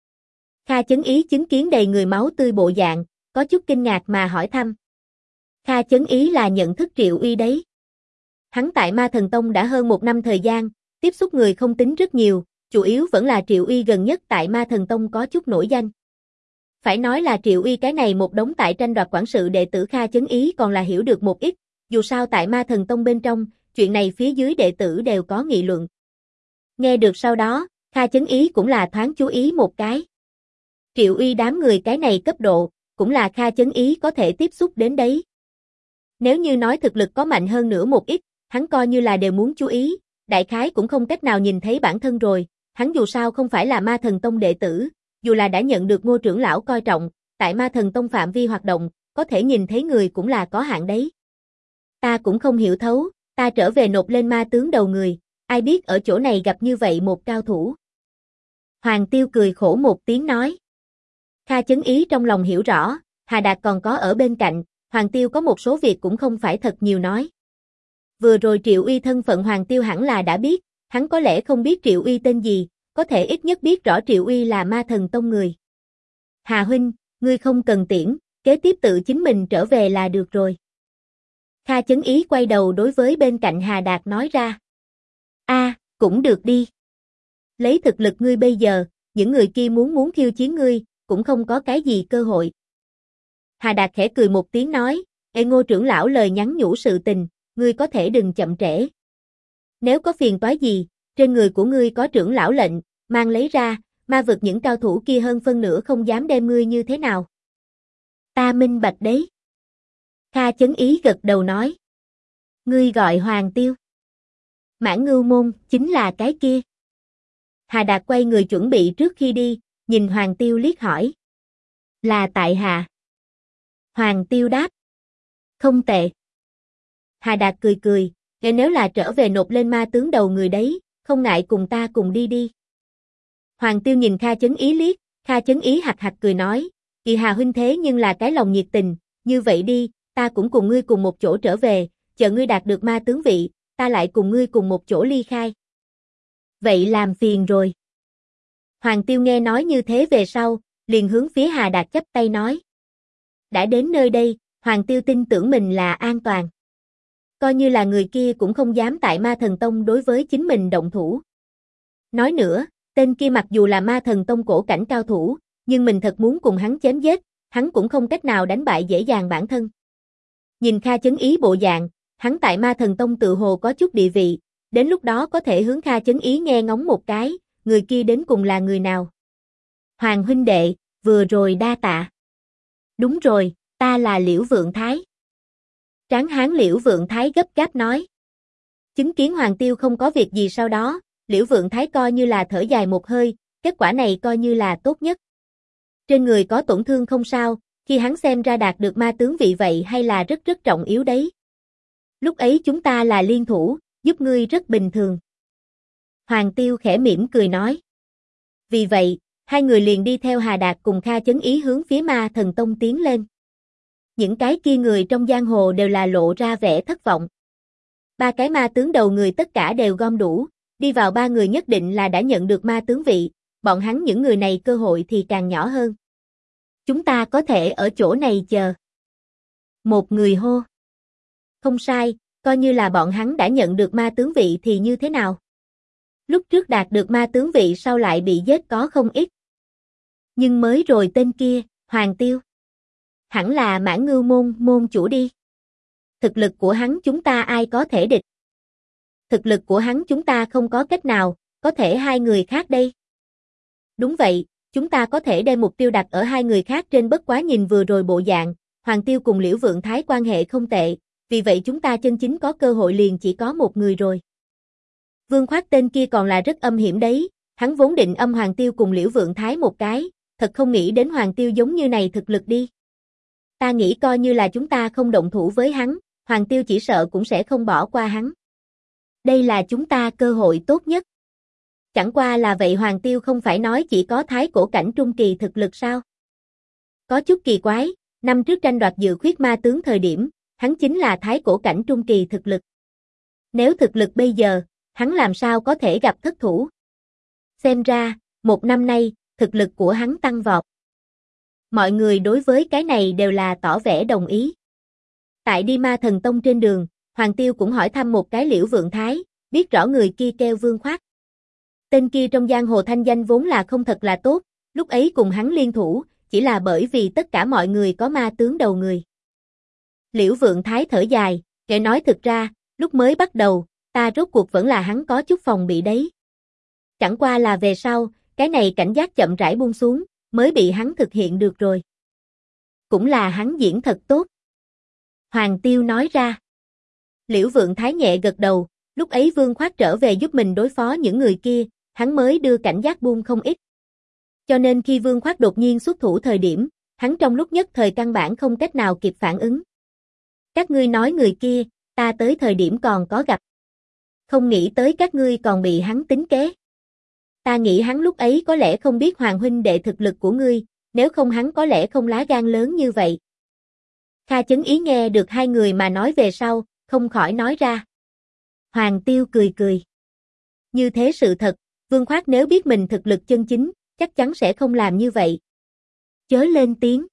Kha Chấn Ý chứng kiến đầy người máu tươi bộ dạng, có chút kinh ngạc mà hỏi thăm. Kha Chấn Ý là nhận thức Triệu Uy đấy. Hắn tại Ma Thần Tông đã hơn 1 năm thời gian, tiếp xúc người không tính rất nhiều, chủ yếu vẫn là Triệu Uy gần nhất tại Ma Thần Tông có chút nổi danh. Phải nói là Triệu Uy cái này một đống tại tranh đoạt quản sự đệ tử Kha Chấn Ý còn là hiểu được một ít, dù sao tại Ma Thần Tông bên trong, chuyện này phía dưới đệ tử đều có nghị luận. Nghe được sau đó, Kha Chấn Ý cũng là thoáng chú ý một cái. Triệu Uy đám người cái này cấp độ, cũng là Kha Chấn Ý có thể tiếp xúc đến đấy. Nếu như nói thực lực có mạnh hơn nữa một ít, hắn coi như là đều muốn chú ý, đại khái cũng không cách nào nhìn thấy bản thân rồi, hắn dù sao không phải là Ma Thần Tông đệ tử, dù là đã nhận được Ngô trưởng lão coi trọng, tại Ma Thần Tông phạm vi hoạt động, có thể nhìn thấy người cũng là có hạn đấy. Ta cũng không hiểu thấu, ta trở về nộp lên ma tướng đầu người, ai biết ở chỗ này gặp như vậy một cao thủ. Hoàng Tiêu cười khổ một tiếng nói. Kha Chấn Ý trong lòng hiểu rõ, Hà Đạt còn có ở bên cạnh, Hoàng Tiêu có một số việc cũng không phải thật nhiều nói. Vừa rồi Triệu Uy thân phận Hoàng Tiêu hẳn là đã biết, hắn có lẽ không biết Triệu Uy tên gì, có thể ít nhất biết rõ Triệu Uy là Ma Thần Tông người. Hà huynh, ngươi không cần tiễn, kế tiếp tự chính mình trở về là được rồi. Kha Chấn Ý quay đầu đối với bên cạnh Hà Đạt nói ra. Cũng được đi. Lấy thực lực ngươi bây giờ, những người kia muốn khiêu chiến ngươi, cũng không có cái gì cơ hội. Hà Đạt khẽ cười một tiếng nói, Ngô trưởng lão lời nhắn nhủ sự tình, ngươi có thể đừng chậm trễ. Nếu có phiền toái gì, trên người của ngươi có trưởng lão lệnh, mang lấy ra, ma vực những cao thủ kia hơn phân nửa không dám đem ngươi như thế nào. Ta minh bạch đấy. Kha Chấn Ý gật đầu nói. Ngươi gọi Hoàng Tiêu. Mãn Ngưu Môn, chính là cái kia. Hà Đạt quay người chuẩn bị trước khi đi, nhìn Hoàng Tiêu liếc hỏi. Là tại hạ. Hoàng Tiêu đáp. Không tệ. Hà Đạt cười cười, nếu là trở về nộp lên ma tướng đầu người đấy, không ngại cùng ta cùng đi đi. Hoàng Tiêu nhìn Kha Chấn Ý liếc, Kha Chấn Ý hạch hạch cười nói, Kỳ Hà huynh thế nhưng là cái lòng nhiệt tình, như vậy đi, ta cũng cùng ngươi cùng một chỗ trở về, chờ ngươi đạt được ma tướng vị, ta lại cùng ngươi cùng một chỗ ly khai. Vậy làm phiền rồi. Hoàng Tiêu nghe nói như thế về sau, liền hướng phía Hà Đạt chắp tay nói. Đã đến nơi đây, Hoàng Tiêu tin tưởng mình là an toàn. Coi như là người kia cũng không dám tại Ma Thần Tông đối với chính mình động thủ. Nói nữa, tên kia mặc dù là Ma Thần Tông cổ cảnh cao thủ, nhưng mình thật muốn cùng hắn chém giết, hắn cũng không cách nào đánh bại dễ dàng bản thân. Nhìn Kha Chấn Ý bộ dạng, hắn tại Ma Thần Tông tự hồ có chút địa vị, đến lúc đó có thể hướng Kha Chấn Ý nghe ngóng một cái, người kia đến cùng là người nào. Hoàng huynh đệ, vừa rồi đa tạ. Đúng rồi, ta là Liễu Vượng Thái. Tráng hán Liễu Vượng Thái gấp gáp nói. Chứng kiến Hoàng Tiêu không có việc gì sau đó, Liễu Vượng Thái coi như là thở dài một hơi, kết quả này coi như là tốt nhất. Trên người có tổn thương không sao, khi hắn xem ra đạt được ma tướng vị vậy hay là rất rất trọng yếu đấy. Lúc ấy chúng ta là liên thủ, giúp ngươi rất bình thường. Hoàng Tiêu khẽ mỉm cười nói. Vì vậy, hai người liền đi theo Hà Đạt cùng Kha Chấn Ý hướng phía Ma Thần Tông tiến lên. Những cái kia người trong giang hồ đều là lộ ra vẻ thất vọng. Ba cái ma tướng đầu người tất cả đều gom đủ, đi vào ba người nhất định là đã nhận được ma tướng vị, bọn hắn những người này cơ hội thì càng nhỏ hơn. Chúng ta có thể ở chỗ này chờ. Một người hô. Không sai, coi như là bọn hắn đã nhận được ma tướng vị thì như thế nào? Lúc trước đạt được ma tướng vị sau lại bị giết có không ít. Nhưng mới rồi tên kia, Hoàng Tiêu. Hẳn là Mãn Ngưu môn môn chủ đi. Thực lực của hắn chúng ta ai có thể địch? Thực lực của hắn chúng ta không có cách nào, có thể hai người khác đây. Đúng vậy, chúng ta có thể đem mục tiêu đặt ở hai người khác trên, bất quá nhìn vừa rồi bộ dạng, Hoàng Tiêu cùng Liễu Vượng Thái quan hệ không tệ, vì vậy chúng ta chân chính có cơ hội liền chỉ có một người rồi. Vương Khoát tên kia còn là rất âm hiểm đấy, hắn vốn định âm Hoàng Tiêu cùng Liễu Vượng Thái một cái, thật không nghĩ đến Hoàng Tiêu giống như này thực lực đi. Ta nghĩ coi như là chúng ta không động thủ với hắn, Hoàng Tiêu chỉ sợ cũng sẽ không bỏ qua hắn. Đây là chúng ta cơ hội tốt nhất. Chẳng qua là vậy Hoàng Tiêu không phải nói chỉ có thái cổ cảnh trung kỳ thực lực sao? Có chút kỳ quái, năm trước tranh đoạt Dự Khuyết ma tướng thời điểm, hắn chính là thái cổ cảnh trung kỳ thực lực. Nếu thực lực bây giờ, hắn làm sao có thể gặp thất thủ? Xem ra, một năm nay, thực lực của hắn tăng vọt. Mọi người đối với cái này đều là tỏ vẻ đồng ý. Tại đi Ma Thần Tông trên đường, Hoàng Tiêu cũng hỏi thăm một cái Liễu Vượng Thái, biết rõ người kia kêu Vương Khoát. Tên kia trong giang hồ thanh danh vốn là không thật là tốt, lúc ấy cùng hắn liên thủ, chỉ là bởi vì tất cả mọi người có ma tướng đầu người. Liễu Vượng Thái thở dài, kể nói thực ra, lúc mới bắt đầu, ta rốt cuộc vẫn là hắn có chút phòng bị đấy. Chẳng qua là về sau, cái này cảnh giác chậm rãi buông xuống, mới bị hắn thực hiện được rồi. Cũng là hắn diễn thật tốt. Hoàng Tiêu nói ra. Liễu Vượng Thái nhẹ gật đầu, lúc ấy Vương Khoát trở về giúp mình đối phó những người kia, hắn mới đưa cảnh giác buông không ít. Cho nên khi Vương Khoát đột nhiên xuất thủ thời điểm, hắn trong lúc nhất thời căn bản không cách nào kịp phản ứng. Các ngươi nói người kia, ta tới thời điểm còn có gặp. Không nghĩ tới các ngươi còn bị hắn tính kế. Ta nghĩ hắn lúc ấy có lẽ không biết Hoàng huynh đệ thực lực của ngươi, nếu không hắn có lẽ không lá gan lớn như vậy. Kha Chấn Ý nghe được hai người mà nói về sau, không khỏi nói ra. Hoàng Tiêu cười cười. Như thế sự thật, Vương Khoát nếu biết mình thực lực chân chính, chắc chắn sẽ không làm như vậy. Chớ lên tiếng.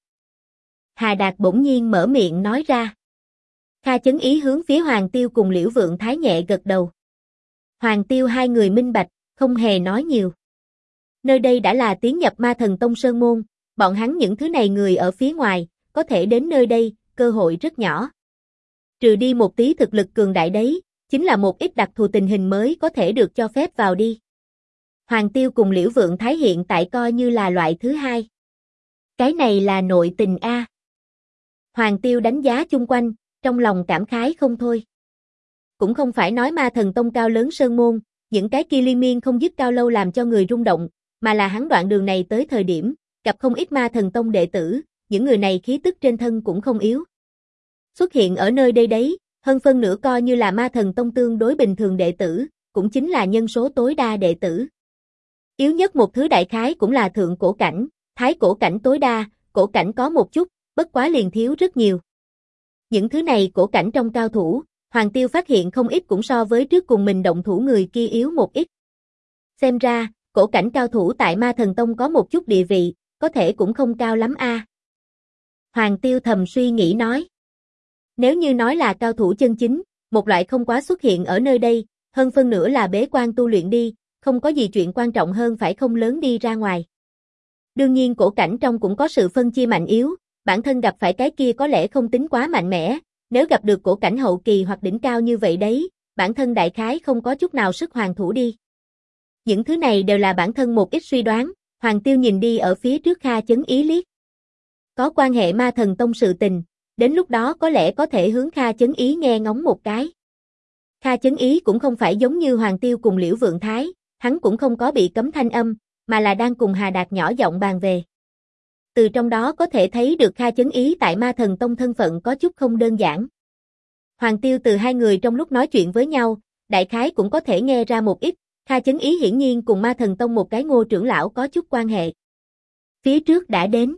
Hà Đạt bỗng nhiên mở miệng nói ra. Kha Chấn Ý hướng phía Hoàng Tiêu cùng Liễu Vượng Thái nhẹ gật đầu. Hoàng Tiêu hai người minh bạch, không hề nói nhiều. Nơi đây đã là tiến nhập Ma Thần Tông Sơn Môn, bọn hắn những thứ này người ở phía ngoài, có thể đến nơi đây, cơ hội rất nhỏ. Trừ đi một tí thực lực cường đại đấy, chính là một ít đặc thù tình hình mới có thể được cho phép vào đi. Hoàng Tiêu cùng Liễu Vượng Thái hiện tại coi như là loại thứ hai. Cái này là nội tình a. Hoàng Tiêu đánh giá chung quanh, trong lòng cảm khái không thôi. Cũng không phải nói Ma Thần Tông cao lớn sơn môn, những cái kia liên miên không dứt cao lâu làm cho người rung động, mà là hắn đoạn đường này tới thời điểm, gặp không ít Ma Thần Tông đệ tử, những người này khí tức trên thân cũng không yếu. Xuất hiện ở nơi đây đấy, hơn phân nửa coi như là Ma Thần Tông tương đối bình thường đệ tử, cũng chính là nhân số tối đa đệ tử. Yếu nhất một thứ đại khái cũng là thượng cổ cảnh, thái cổ cảnh tối đa, cổ cảnh có một chút, bất quá liền thiếu rất nhiều. Những thứ này cổ cảnh trong cao thủ, Hoàng Tiêu phát hiện không ít cũng so với trước cùng mình động thủ người kia yếu một ít. Xem ra, cổ cảnh cao thủ tại Ma Thần Tông có một chút địa vị, có thể cũng không cao lắm a. Hoàng Tiêu thầm suy nghĩ nói. Nếu như nói là cao thủ chân chính, một loại không quá xuất hiện ở nơi đây, hơn phân nửa là bế quan tu luyện đi, không có gì chuyện quan trọng hơn phải không lớn đi ra ngoài. Đương nhiên cổ cảnh trong cũng có sự phân chia mạnh yếu, bản thân gặp phải cái kia có lẽ không tính quá mạnh mẽ, nếu gặp được cổ cảnh hậu kỳ hoặc đỉnh cao như vậy đấy, bản thân đại khái không có chút nào sức hoàn thủ đi. Những thứ này đều là bản thân một ít suy đoán, Hoàng Tiêu nhìn đi ở phía trước Kha Chấn Ý liếc. Có quan hệ Ma Thần Tông sự tình, đến lúc đó có lẽ có thể hướng Kha Chấn Ý nghe ngóng một cái. Kha Chấn Ý cũng không phải giống như Hoàng Tiêu cùng Liễu Vượng Thái, hắn cũng không có bị cấm thanh âm, mà là đang cùng Hà Đạt nhỏ giọng bàn về. Từ trong đó có thể thấy được Kha Chấn Ý tại Ma Thần Tông thân phận có chút không đơn giản. Hoàng Tiêu từ hai người trong lúc nói chuyện với nhau, đại khái cũng có thể nghe ra một ít, Kha Chấn Ý hiển nhiên cùng Ma Thần Tông một cái Ngô trưởng lão có chút quan hệ. Phía trước đã đến.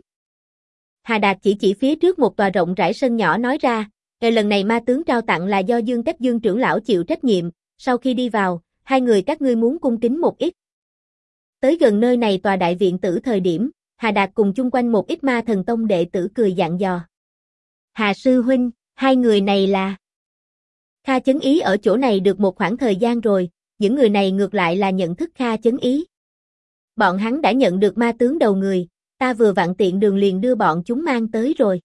Hà Đạt chỉ phía trước một tòa rộng rãi sân nhỏ nói ra, lần này ma tướng trao tặng là do Dương Cách Dương trưởng lão chịu trách nhiệm, sau khi đi vào, hai người các ngươi muốn cung kính một ít. Tới gần nơi này tòa đại viện tử thời điểm, Hà Đạt cùng chung quanh một ít Ma Thần Tông đệ tử cười dặn dò. Hà sư huynh, hai người này là... Kha Chấn Ý ở chỗ này được một khoảng thời gian rồi, những người này ngược lại là nhận thức Kha Chấn Ý. Bọn hắn đã nhận được ma tướng đầu người, ta vừa vặn tiện đường liền đưa bọn chúng mang tới rồi.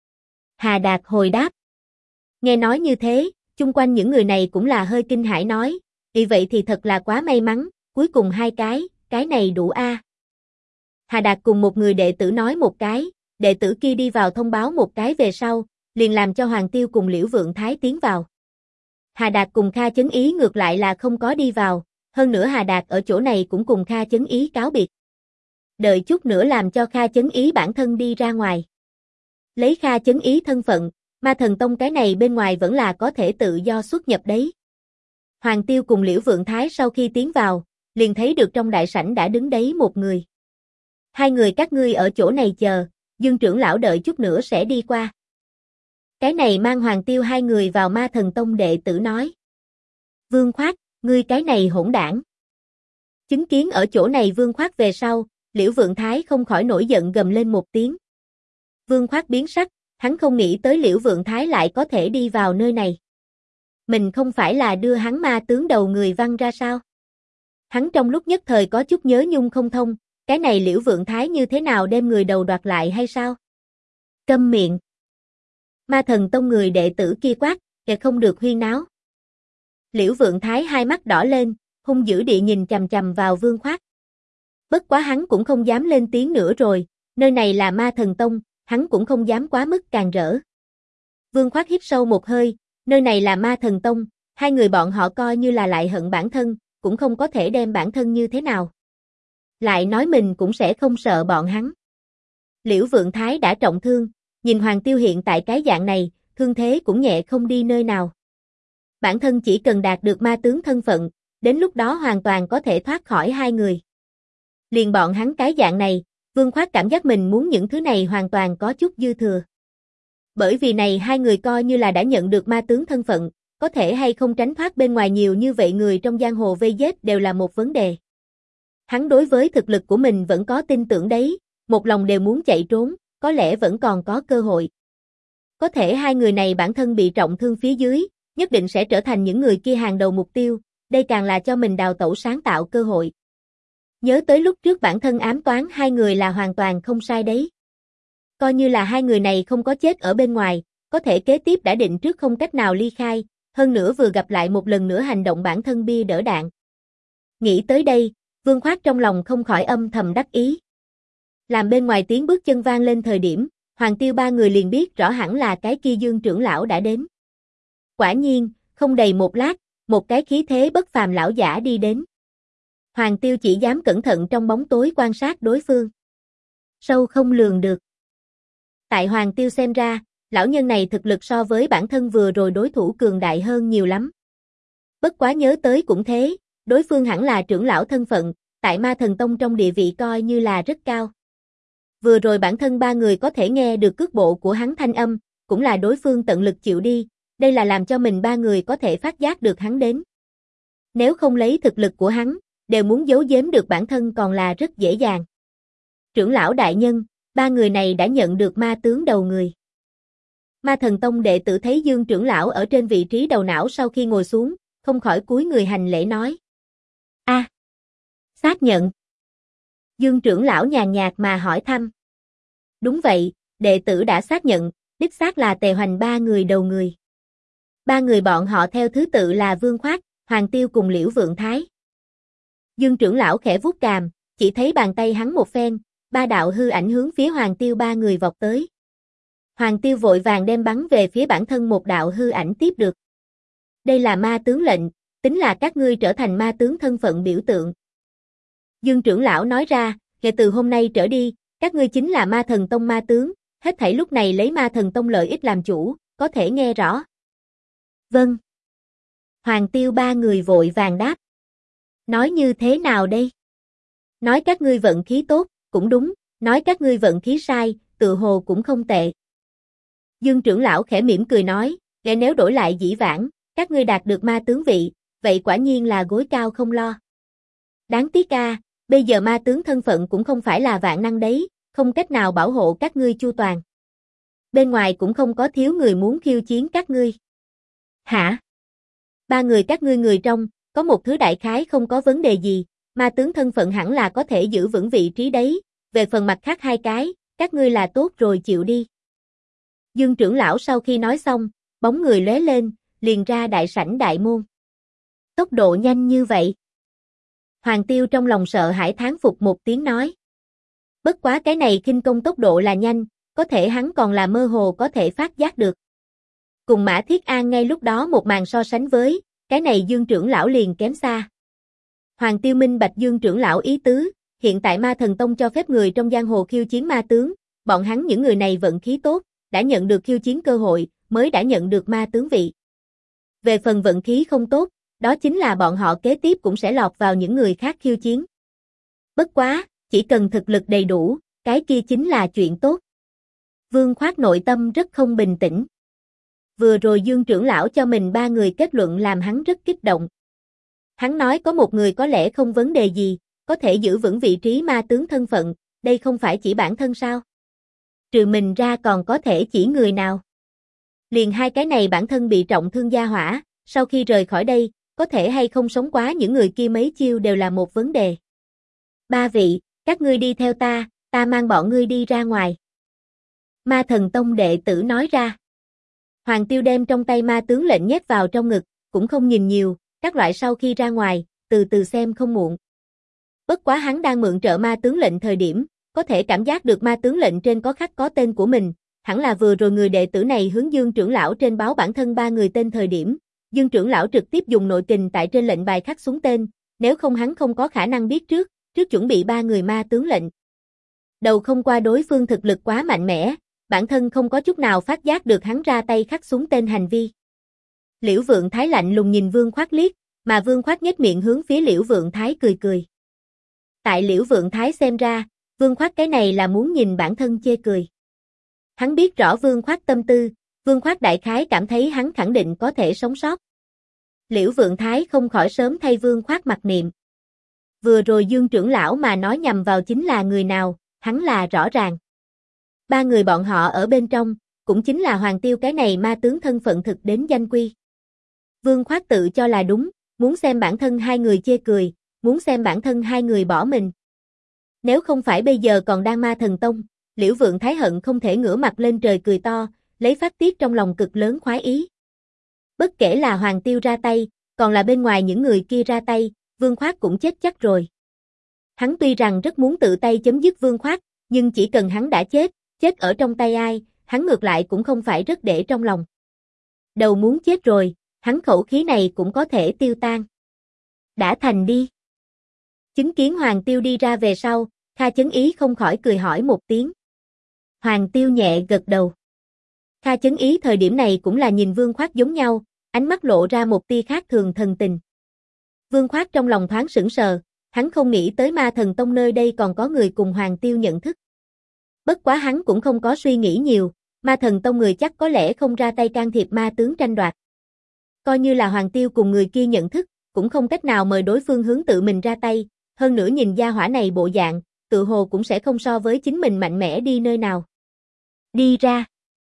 Hà Đạt hồi đáp. Nghe nói như thế, chung quanh những người này cũng là hơi kinh hãi nói, vì vậy thì thật là quá may mắn, cuối cùng hai cái này đủ a. Hà Đạt cùng một người đệ tử nói một cái, đệ tử kia đi vào thông báo một cái về sau, liền làm cho Hoàng Tiêu cùng Liễu Vượng Thái tiến vào. Hà Đạt cùng Kha Chấn Ý ngược lại là không có đi vào, hơn nữa Hà Đạt ở chỗ này cũng cùng Kha Chấn Ý cáo biệt. Đợi chút nữa làm cho Kha Chấn Ý bản thân đi ra ngoài. Lấy Kha Chấn Ý thân phận, Ma Thần Tông cái này bên ngoài vẫn là có thể tự do xuất nhập đấy. Hoàng Tiêu cùng Liễu Vượng Thái sau khi tiến vào, liền thấy được trong đại sảnh đã đứng đấy một người. Hai người các ngươi ở chỗ này chờ, Dương trưởng lão đợi chút nữa sẽ đi qua. Cái này mang Hoàng Tiêu hai người vào Ma Thần Tông đệ tử nói. Vương Khoát, ngươi cái này hỗn đảng. Chứng kiến ở chỗ này Vương Khoát về sau, Liễu Vượng Thái không khỏi nổi giận gầm lên một tiếng. Vương Khoát biến sắc, hắn không nghĩ tới Liễu Vượng Thái lại có thể đi vào nơi này. Mình không phải là đưa hắn ma tướng đầu người văng ra sao? Hắn trong lúc nhất thời có chút nhớ nhung không thông, cái này Liễu Vượng Thái như thế nào đem người đầu đoạt lại hay sao? Câm miệng. Ma Thần Tông người đệ tử kia quát, kẻ không được huyên náo. Liễu Vượng Thái hai mắt đỏ lên, hung dữ địa nhìn chằm chằm vào Vương Khoát. Bất quá hắn cũng không dám lên tiếng nữa rồi, nơi này là Ma Thần Tông, hắn cũng không dám quá mức càng rỡ. Vương Khoát hít sâu một hơi, nơi này là Ma Thần Tông, hai người bọn họ coi như là lại hận bản thân, cũng không có thể đem bản thân như thế nào. Lại nói mình cũng sẽ không sợ bọn hắn. Liễu Vượng Thái đã trọng thương, nhìn Hoàng Tiêu hiện tại cái dạng này, thương thế cũng nhẹ không đi nơi nào. Bản thân chỉ cần đạt được ma tướng thân phận, đến lúc đó hoàn toàn có thể thoát khỏi hai người. Liền bọn hắn cái dạng này, Vương Khoát cảm giác mình muốn những thứ này hoàn toàn có chút dư thừa. Bởi vì này hai người coi như là đã nhận được ma tướng thân phận, có thể hay không tránh thoát bên ngoài nhiều như vậy người trong giang hồ vây giết đều là một vấn đề. Hắn đối với thực lực của mình vẫn có tin tưởng đấy, một lòng đều muốn chạy trốn, có lẽ vẫn còn có cơ hội. Có thể hai người này bản thân bị trọng thương phía dưới, nhất định sẽ trở thành những người kia hàng đầu mục tiêu, đây càng là cho mình đào tẩu sáng tạo cơ hội. Nhớ tới lúc trước bản thân ám toán hai người là hoàn toàn không sai đấy. Coi như là hai người này không có chết ở bên ngoài, có thể kế tiếp đã định trước không cách nào ly khai, hơn nữa vừa gặp lại một lần nữa hành động bản thân bia đỡ đạn. Nghĩ tới đây, Vương Khoát trong lòng không khỏi âm thầm đắc ý. Làm bên ngoài tiếng bước chân vang lên thời điểm, Hoàng Tiêu ba người liền biết rõ hẳn là cái kia Dương trưởng lão đã đến. Quả nhiên, không đầy một lát, một cái khí thế bất phàm lão giả đi đến. Hoàng Tiêu chỉ dám cẩn thận trong bóng tối quan sát đối phương. Sâu không lường được. Tại Hoàng Tiêu xem ra, lão nhân này thực lực so với bản thân vừa rồi đối thủ cường đại hơn nhiều lắm. Bất quá nhớ tới cũng thế, đối phương hẳn là trưởng lão thân phận, tại Ma Thần Tông trong địa vị coi như là rất cao. Vừa rồi bản thân ba người có thể nghe được cước bộ của hắn thanh âm, cũng là đối phương tận lực chịu đi, đây là làm cho mình ba người có thể phát giác được hắn đến. Nếu không lấy thực lực của hắn, đều muốn giấu giếm được bản thân còn là rất dễ dàng. Trưởng lão đại nhân, ba người này đã nhận được ma tướng đầu người. Ma Thần Tông đệ tử thấy Dương trưởng lão ở trên vị trí đầu não sau khi ngồi xuống, không khỏi cúi người hành lễ nói. Xác nhận. Dương trưởng lão nhàn nhạt mà hỏi thăm. Đúng vậy, đệ tử đã xác nhận, đích xác là Tề Hoành ba người đầu người. Ba người bọn họ theo thứ tự là Vương Khoát, Hoàng Tiêu cùng Liễu Vượng Thái. Dương trưởng lão khẽ vuốt cằm, chỉ thấy bàn tay hắn một phen, ba đạo hư ảnh hướng phía Hoàng Tiêu ba người vọt tới. Hoàng Tiêu vội vàng đem bắn về phía bản thân một đạo hư ảnh tiếp được. Đây là ma tướng lệnh, tính là các ngươi trở thành ma tướng thân phận biểu tượng. Dương trưởng lão nói ra, kể từ hôm nay trở đi, các ngươi chính là Ma Thần Tông ma tướng, hết thảy lúc này lấy Ma Thần Tông lợi ích làm chủ, có thể nghe rõ. Vâng. Hoàng Tiêu ba người vội vàng đáp. Nói như thế nào đây? Nói các ngươi vận khí tốt, cũng đúng, nói các ngươi vận khí sai, tự hồ cũng không tệ. Dương trưởng lão khẽ mỉm cười nói, nếu đổi lại dĩ vãng, các ngươi đạt được ma tướng vị, vậy quả nhiên là gối cao không lo. Đáng tiếc bây giờ ma tướng thân phận cũng không phải là vạn năng đấy, không cách nào bảo hộ các ngươi chu toàn. Bên ngoài cũng không có thiếu người muốn khiêu chiến các ngươi. Hả? Ba người các ngươi người trong, có một thứ đại khái không có vấn đề gì, ma tướng thân phận hẳn là có thể giữ vững vị trí đấy, về phần mặt khác hai cái, các ngươi là tốt rồi chịu đi. Dương trưởng lão sau khi nói xong, bóng người lóe lên, liền ra đại sảnh đại môn. Tốc độ nhanh như vậy. Hoàng Tiêu trong lòng sợ hãi thán phục một tiếng nói. Bất quá cái này khinh công tốc độ là nhanh, có thể hắn còn là mơ hồ có thể phát giác được. Cùng Mã Thiết An ngay lúc đó một màn so sánh với, cái này Dương trưởng lão liền kém xa. Hoàng Tiêu minh bạch Dương trưởng lão ý tứ, hiện tại Ma Thần Tông cho phép người trong giang hồ khiêu chiến ma tướng, bọn hắn những người này vận khí tốt, đã nhận được khiêu chiến cơ hội, mới đã nhận được ma tướng vị. Về phần vận khí không tốt, đó chính là bọn họ kế tiếp cũng sẽ lọt vào những người khác khiêu chiến. Bất quá, chỉ cần thực lực đầy đủ, cái kia chính là chuyện tốt. Vương Khoát nội tâm rất không bình tĩnh. Vừa rồi Dương trưởng lão cho mình ba người kết luận làm hắn rất kích động. Hắn nói có một người có lẽ không vấn đề gì, có thể giữ vững vị trí ma tướng thân phận, đây không phải chỉ bản thân sao? Trừ mình ra còn có thể chỉ người nào? Liền hai cái này bản thân bị trọng thương gia hỏa, sau khi rời khỏi đây, có thể hay không sống quá những người kia mấy chiêu đều là một vấn đề. Ba vị, các ngươi đi theo ta mang bọn ngươi đi ra ngoài. Ma Thần Tông đệ tử nói ra. Hoàng Tiêu đem trong tay ma tướng lệnh nhét vào trong ngực, cũng không nhìn nhiều, các loại sau khi ra ngoài, từ từ xem không muộn. Bất quá hắn đang mượn trợ ma tướng lệnh thời điểm, có thể cảm giác được ma tướng lệnh trên có khắc có tên của mình, hẳn là vừa rồi người đệ tử này hướng Dương trưởng lão trên báo bản thân ba người tên thời điểm, Dương trưởng lão trực tiếp dùng nội kình tại trên lệnh bài khắc xuống tên, nếu không hắn không có khả năng biết trước chuẩn bị ba người ma tướng lệnh. Đầu không qua đối phương thực lực quá mạnh mẽ, bản thân không có chút nào phát giác được hắn ra tay khắc xuống tên hành vi. Liễu Vượng Thái lạnh lùng nhìn Vương Khoát liếc, mà Vương Khoát nhếch miệng hướng phía Liễu Vượng Thái cười cười. Tại Liễu Vượng Thái xem ra, Vương Khoát cái này là muốn nhìn bản thân chê cười. Hắn biết rõ Vương Khoát tâm tư, Vương Khoát đại khái cảm thấy hắn khẳng định có thể sống sót. Liễu Vượng Thái không khỏi sớm thay Vương Khoát mặc niệm. Vừa rồi Dương trưởng lão mà nói nhằm vào chính là người nào, hắn là rõ ràng. Ba người bọn họ ở bên trong, cũng chính là Hoàng Tiêu cái này ma tướng thân phận thực đến danh quy. Vương Khoát tự cho là đúng, muốn xem bản thân hai người chê cười, muốn xem bản thân hai người bỏ mình. Nếu không phải bây giờ còn đang Ma Thần Tông, Liễu Vượng Thái hận không thể ngửa mặt lên trời cười to, lấy phát tiết trong lòng cực lớn khoái ý. Bất kể là Hoàng Tiêu ra tay, còn là bên ngoài những người kia ra tay, Vương Khoát cũng chết chắc rồi. Hắn tuy rằng rất muốn tự tay chấm dứt Vương Khoát, nhưng chỉ cần hắn đã chết, chết ở trong tay ai, hắn ngược lại cũng không phải rất để trong lòng. Đầu muốn chết rồi, hắn khẩu khí này cũng có thể tiêu tan. Đã thành đi. Chứng kiến Hoàng Tiêu đi ra về sau, Kha Chấn Ý không khỏi cười hỏi một tiếng. Hoàng Tiêu nhẹ gật đầu. Kha Chấn Ý thời điểm này cũng là nhìn Vương Khoát giống nhau, ánh mắt lộ ra một tia khác thường thần tình. Vương Khoát trong lòng thoáng sững sờ, hắn không nghĩ tới Ma Thần Tông nơi đây còn có người cùng Hoàng Tiêu nhận thức. Bất quá hắn cũng không có suy nghĩ nhiều, Ma Thần Tông người chắc có lẽ không ra tay can thiệp ma tướng tranh đoạt. Coi như là Hoàng Tiêu cùng người kia nhận thức, cũng không cách nào mời đối phương hướng tự mình ra tay, hơn nữa nhìn gia hỏa này bộ dạng, tự hồ cũng sẽ không so với chính mình mạnh mẽ đi nơi nào. Đi ra.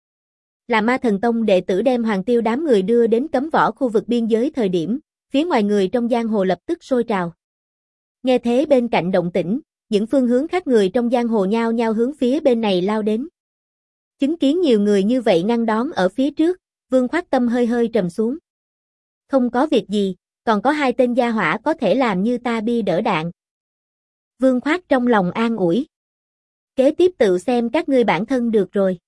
Là Ma Thần Tông đệ tử đem Hoàng Tiêu đám người đưa đến cấm võ khu vực biên giới thời điểm, phía ngoài người trong giang hồ lập tức sôi trào. Nghe thế bên cạnh động tĩnh, những phương hướng khác người trong giang hồ nhao nhao hướng phía bên này lao đến. Chứng kiến nhiều người như vậy ngăn đón ở phía trước, Vương Khoát tâm hơi hơi trầm xuống. Không có việc gì, còn có 2 tên gia hỏa có thể làm như ta bia đỡ đạn. Vương Khoát trong lòng an ủi. Kế tiếp tự xem các ngươi bản thân được rồi.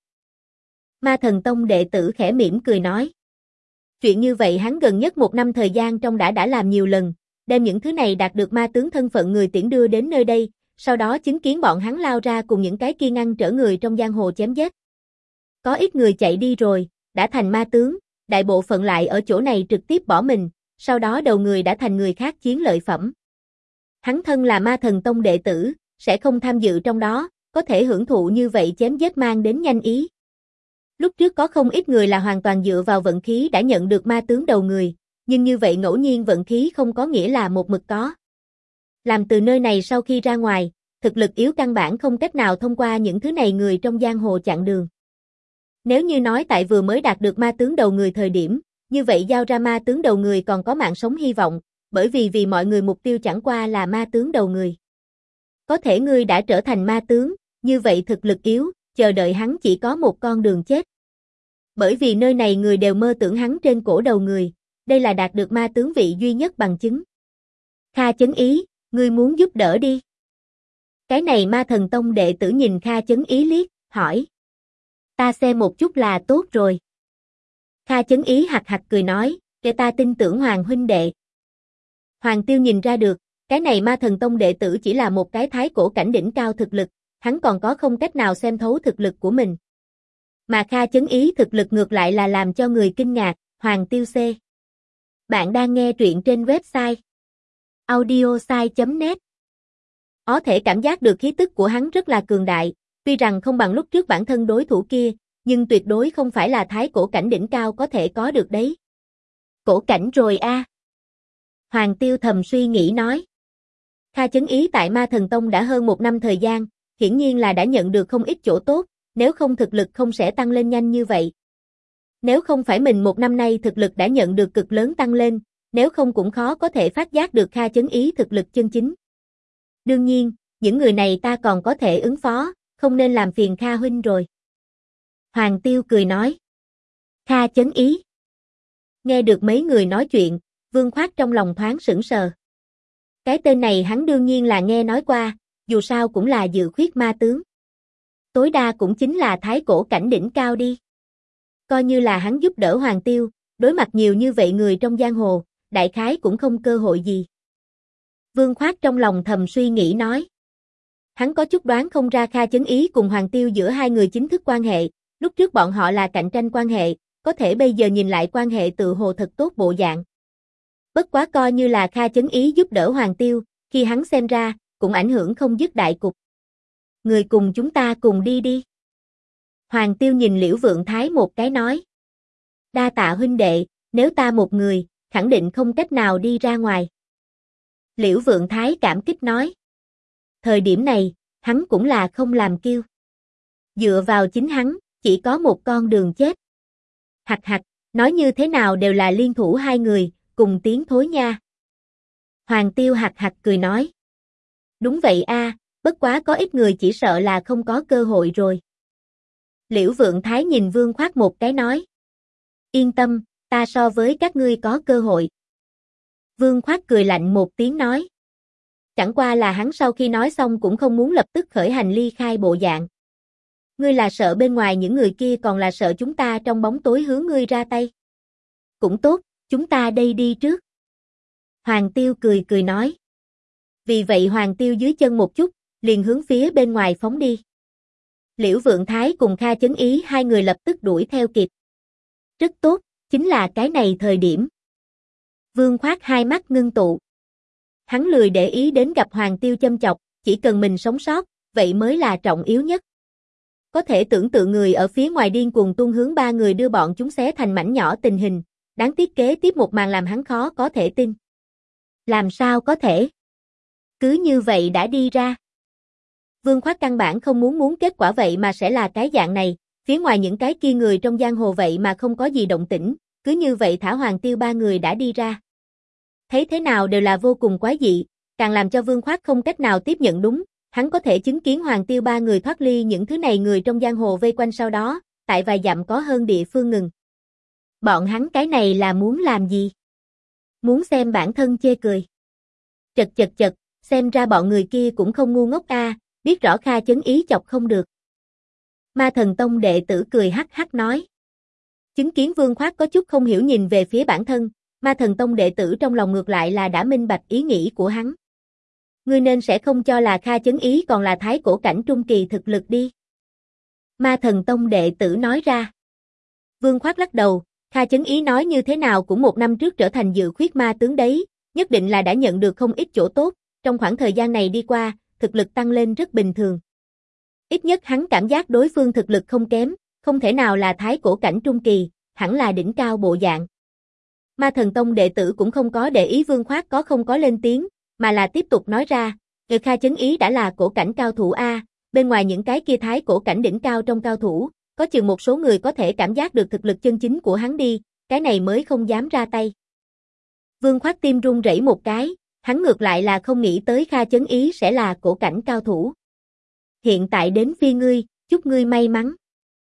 Ma Thần Tông đệ tử khẽ mỉm cười nói. Chuyện như vậy hắn gần nhất 1 năm thời gian trong đã làm nhiều lần, đem những thứ này đạt được ma tướng thân phận người tiễn đưa đến nơi đây, sau đó chứng kiến bọn hắn lao ra cùng những cái kia ngăn trở người trong giang hồ chém giết. Có ít người chạy đi rồi, đã thành ma tướng, đại bộ phận lại ở chỗ này trực tiếp bỏ mình, sau đó đầu người đã thành người khác chiến lợi phẩm. Hắn thân là Ma Thần Tông đệ tử, sẽ không tham dự trong đó, có thể hưởng thụ như vậy chém giết mang đến nhanh ý. Lúc trước có không ít người là hoàn toàn dựa vào vận khí đã nhận được ma tướng đầu người, nhưng như vậy ngẫu nhiên vận khí không có nghĩa là một mực có. Làm từ nơi này sau khi ra ngoài, thực lực yếu căn bản không cách nào thông qua những thứ này người trong giang hồ chặn đường. Nếu như nói tại vừa mới đạt được ma tướng đầu người thời điểm, như vậy giao ra ma tướng đầu người còn có mạng sống hy vọng, bởi vì mọi người mục tiêu chẳng qua là ma tướng đầu người. Có thể ngươi đã trở thành ma tướng, như vậy thực lực yếu, chờ đợi hắn chỉ có một con đường chết. Bởi vì nơi này người đều mơ tưởng hắn trên cổ đầu người, đây là đạt được ma tướng vị duy nhất bằng chứng. Kha Chấn Ý, ngươi muốn giúp đỡ đi. Cái này Ma Thần Tông đệ tử nhìn Kha Chấn Ý liếc, hỏi. Ta xem một chút là tốt rồi. Kha Chấn Ý hạc hạc cười nói, để ta tin tưởng Hoàng huynh đệ. Hoàng Tiêu nhìn ra được, cái này Ma Thần Tông đệ tử chỉ là một cái thái cổ cảnh đỉnh cao thực lực, hắn còn có không cách nào xem thấu thực lực của mình. Mà Kha Chấn Ý thực lực ngược lại là làm cho người kinh ngạc, Hoàng Tiêu C. Bạn đang nghe truyện trên website audiosai.net. Có thể cảm giác được khí tức của hắn rất là cường đại, tuy rằng không bằng lúc trước bản thân đối thủ kia, nhưng tuyệt đối không phải là thái cổ cảnh đỉnh cao có thể có được đấy. Cổ cảnh rồi a. Hoàng Tiêu thầm suy nghĩ nói. Kha Chấn Ý tại Ma Thần Tông đã hơn 1 năm thời gian, hiển nhiên là đã nhận được không ít chỗ tốt, nếu không thực lực không sẽ tăng lên nhanh như vậy. Nếu không phải mình 1 năm nay thực lực đã nhận được cực lớn tăng lên, nếu không cũng khó có thể phát giác được Kha Chấn Ý thực lực chân chính. Đương nhiên, những người này ta còn có thể ứng phó, không nên làm phiền Kha huynh rồi. Hoàng Tiêu cười nói. Kha Chấn Ý. Nghe được mấy người nói chuyện, Vương Khoát trong lòng thoáng sững sờ. Cái tên này hắn đương nhiên là nghe nói qua, dù sao cũng là dự khuyết ma tướng. Tối đa cũng chính là thái cổ cảnh đỉnh cao đi. Coi như là hắn giúp đỡ Hoàng Tiêu, đối mặt nhiều như vậy người trong giang hồ, đại khái cũng không cơ hội gì. Vương Khoát trong lòng thầm suy nghĩ nói. Hắn có chút đoán không ra Kha Chấn Ý cùng Hoàng Tiêu giữa hai người chính thức quan hệ, lúc trước bọn họ là cạnh tranh quan hệ, có thể bây giờ nhìn lại quan hệ tự hồ thật tốt bộ dạng. Bất quá coi như là Kha Chấn Ý giúp đỡ Hoàng Tiêu, khi hắn xem ra, cũng ảnh hưởng không dứt đại cục. Người cùng chúng ta cùng đi đi. Hoàng Tiêu nhìn Liễu Vượng Thái một cái nói. Đa tạ huynh đệ, nếu ta một người, khẳng định không cách nào đi ra ngoài. Liễu Vượng Thái cảm kích nói. Thời điểm này, hắn cũng là không làm kiêu. Dựa vào chính hắn, chỉ có một con đường chết. Hặc hặc, nói như thế nào đều là liên thủ hai người, cùng tiến thối nha. Hoàng Tiêu hặc hặc cười nói. Đúng vậy a, bất quá có ít người chỉ sợ là không có cơ hội rồi. Liễu Vượng Thái nhìn Vương Khoát một cái nói. Yên tâm, ta so với các ngươi có cơ hội. Vương Khoát cười lạnh một tiếng nói. chẳng qua là hắn sau khi nói xong cũng không muốn lập tức khởi hành ly khai bộ dạng. Ngươi là sợ bên ngoài những người kia còn là sợ chúng ta trong bóng tối hướng ngươi ra tay. Cũng tốt, chúng ta đây đi trước. Hoàng Tiêu cười cười nói. Vì vậy Hoàng Tiêu dưới chân một chút, liền hướng phía bên ngoài phóng đi. Liễu Vượng Thái cùng Kha Chấn Ý hai người lập tức đuổi theo kịp. Rất tốt, chính là cái này thời điểm. Vương Khoát hai mắt ngưng tụ. Hắn lười để ý đến gặp Hoàng Tiêu châm chọc, chỉ cần mình sống sót, vậy mới là trọng yếu nhất. Có thể tưởng tượng người ở phía ngoài điên cuồng tung hướng ba người đưa bọn chúng xé thành mảnh nhỏ tình hình, đáng tiếc kế tiếp một màn làm hắn khó có thể tin. Làm sao có thể? Cứ như vậy đã đi ra. Vương Khoát căn bản không muốn kết quả vậy mà sẽ là cái dạng này, phía ngoài những cái kia người trong giang hồ vậy mà không có gì động tĩnh, cứ như vậy thả Hoàng Tiêu ba người đã đi ra. Thấy thế nào đều là vô cùng quái dị, càng làm cho Vương Khoát không cách nào tiếp nhận đúng, hắn có thể chứng kiến Hoàng Tiêu ba người thoát ly những thứ này người trong giang hồ vây quanh sau đó, tại vài dặm có hơn địa phương ngừng. Bọn hắn cái này là muốn làm gì? Muốn xem bản thân chê cười. Chật, xem ra bọn người kia cũng không ngu ngốc a, biết rõ Kha Chấn Ý chọc không được. Ma Thần Tông đệ tử cười hắc hắc nói. Chứng kiến Vương Khoát có chút không hiểu nhìn về phía bản thân, Ma Thần Tông đệ tử trong lòng ngược lại là đã minh bạch ý nghĩ của hắn. Ngươi nên sẽ không cho là Kha Chấn Ý còn là thái cổ cảnh trung kỳ thực lực đi. Ma Thần Tông đệ tử nói ra. Vương Khoát lắc đầu, Kha Chấn Ý nói như thế nào cũng một năm trước trở thành dự khuyết ma tướng đấy, nhất định là đã nhận được không ít chỗ tốt, trong khoảng thời gian này đi qua, thực lực tăng lên rất bình thường. Ít nhất hắn cảm giác đối phương thực lực không kém, không thể nào là thái cổ cảnh trung kỳ, hẳn là đỉnh cao bộ dạng. Ma Thần Tông đệ tử cũng không có để ý Vương Khoát có không có lên tiếng, mà là tiếp tục nói ra, Kha Chấn Ý đã là cổ cảnh cao thủ A, bên ngoài những cái kia thái cổ cảnh đỉnh cao trong cao thủ, có chừng một số người có thể cảm giác được thực lực chân chính của hắn đi, cái này mới không dám ra tay. Vương Khoát tim run rẩy một cái, hắn ngược lại là không nghĩ tới Kha Chấn Ý sẽ là cổ cảnh cao thủ. Hiện tại đến phi ngươi, chúc ngươi may mắn.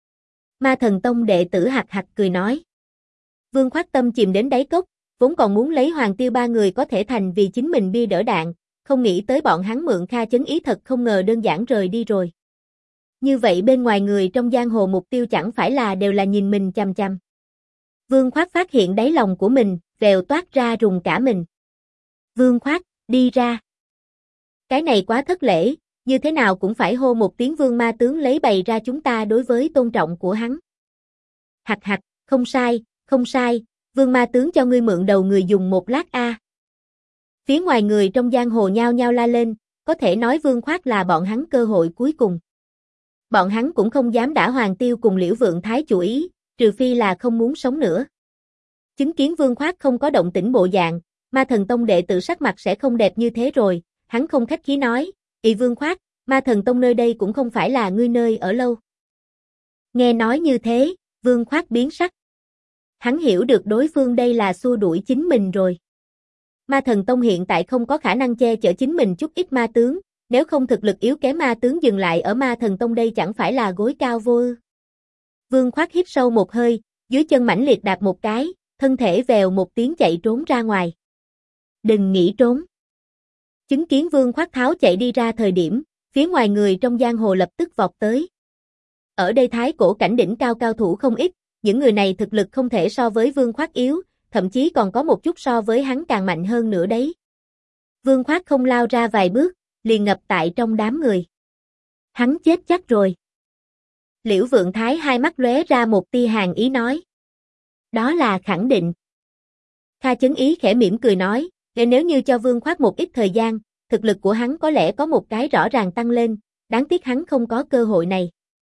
Ma Thần Tông đệ tử hạc hạc cười nói. Vương Khoát tâm chìm đến đáy cốc, vốn còn muốn lấy Hoàng Tiêu ba người có thể thành vì chính mình bia đỡ đạn, không nghĩ tới bọn hắn mượn Kha Chấn Ý thật không ngờ đơn giản rời đi rồi. Như vậy bên ngoài người trong giang hồ mục tiêu chẳng phải là đều là nhìn mình chằm chằm. Vương Khoát phát hiện đáy lòng của mình, vèo toát ra rùng cả mình. Vương Khoát, đi ra. Cái này quá thất lễ, như thế nào cũng phải hô một tiếng Vương ma tướng lấy bày ra chúng ta đối với tôn trọng của hắn. Hạc hạc, không sai, Vương ma tướng cho ngươi mượn đầu người dùng một lát a. Phía ngoài người trong giang hồ nhao nhao la lên, có thể nói Vương Khoát là bọn hắn cơ hội cuối cùng. Bọn hắn cũng không dám đả Hoàng Tiêu cùng Liễu Vượng Thái chủ ý, trừ phi là không muốn sống nữa. Chứng kiến Vương Khoát không có động tĩnh bộ dạng, Ma Thần Tông đệ tử sắc mặt sẽ không đẹp như thế rồi, hắn không khách khí nói, Vương Khoát, Ma Thần Tông nơi đây cũng không phải là ngươi nơi ở lâu. Nghe nói như thế, Vương Khoát biến sắc. Hắn hiểu được đối phương đây là xua đuổi chính mình rồi. Ma Thần Tông hiện tại không có khả năng che chở chính mình chút ít ma tướng, nếu không thực lực yếu kém ma tướng dừng lại ở Ma Thần Tông đây chẳng phải là gối cao vô ư. Vương Khoát hít sâu một hơi, dưới chân mãnh liệt đạp một cái, thân thể vèo một tiếng chạy trốn ra ngoài. Đừng nghĩ trốn. Chứng kiến Vương Khoát tháo chạy đi ra thời điểm, phía ngoài người trong giang hồ lập tức vọt tới. Ở đây thái cổ cảnh đỉnh cao cao thủ không ít, những người này thực lực không thể so với Vương Khoát yếu, thậm chí còn có một chút so với hắn càng mạnh hơn nữa đấy. Vương Khoát không lao ra vài bước, liền ngập tại trong đám người. Hắn chết chắc rồi. Liễu Vượng Thái hai mắt lóe ra một tia hàn ý nói. Đó là khẳng định. Kha Chấn Ý khẽ mỉm cười nói, nếu như cho Vương Khoát một ít thời gian, thực lực của hắn có lẽ có một cái rõ ràng tăng lên, đáng tiếc hắn không có cơ hội này.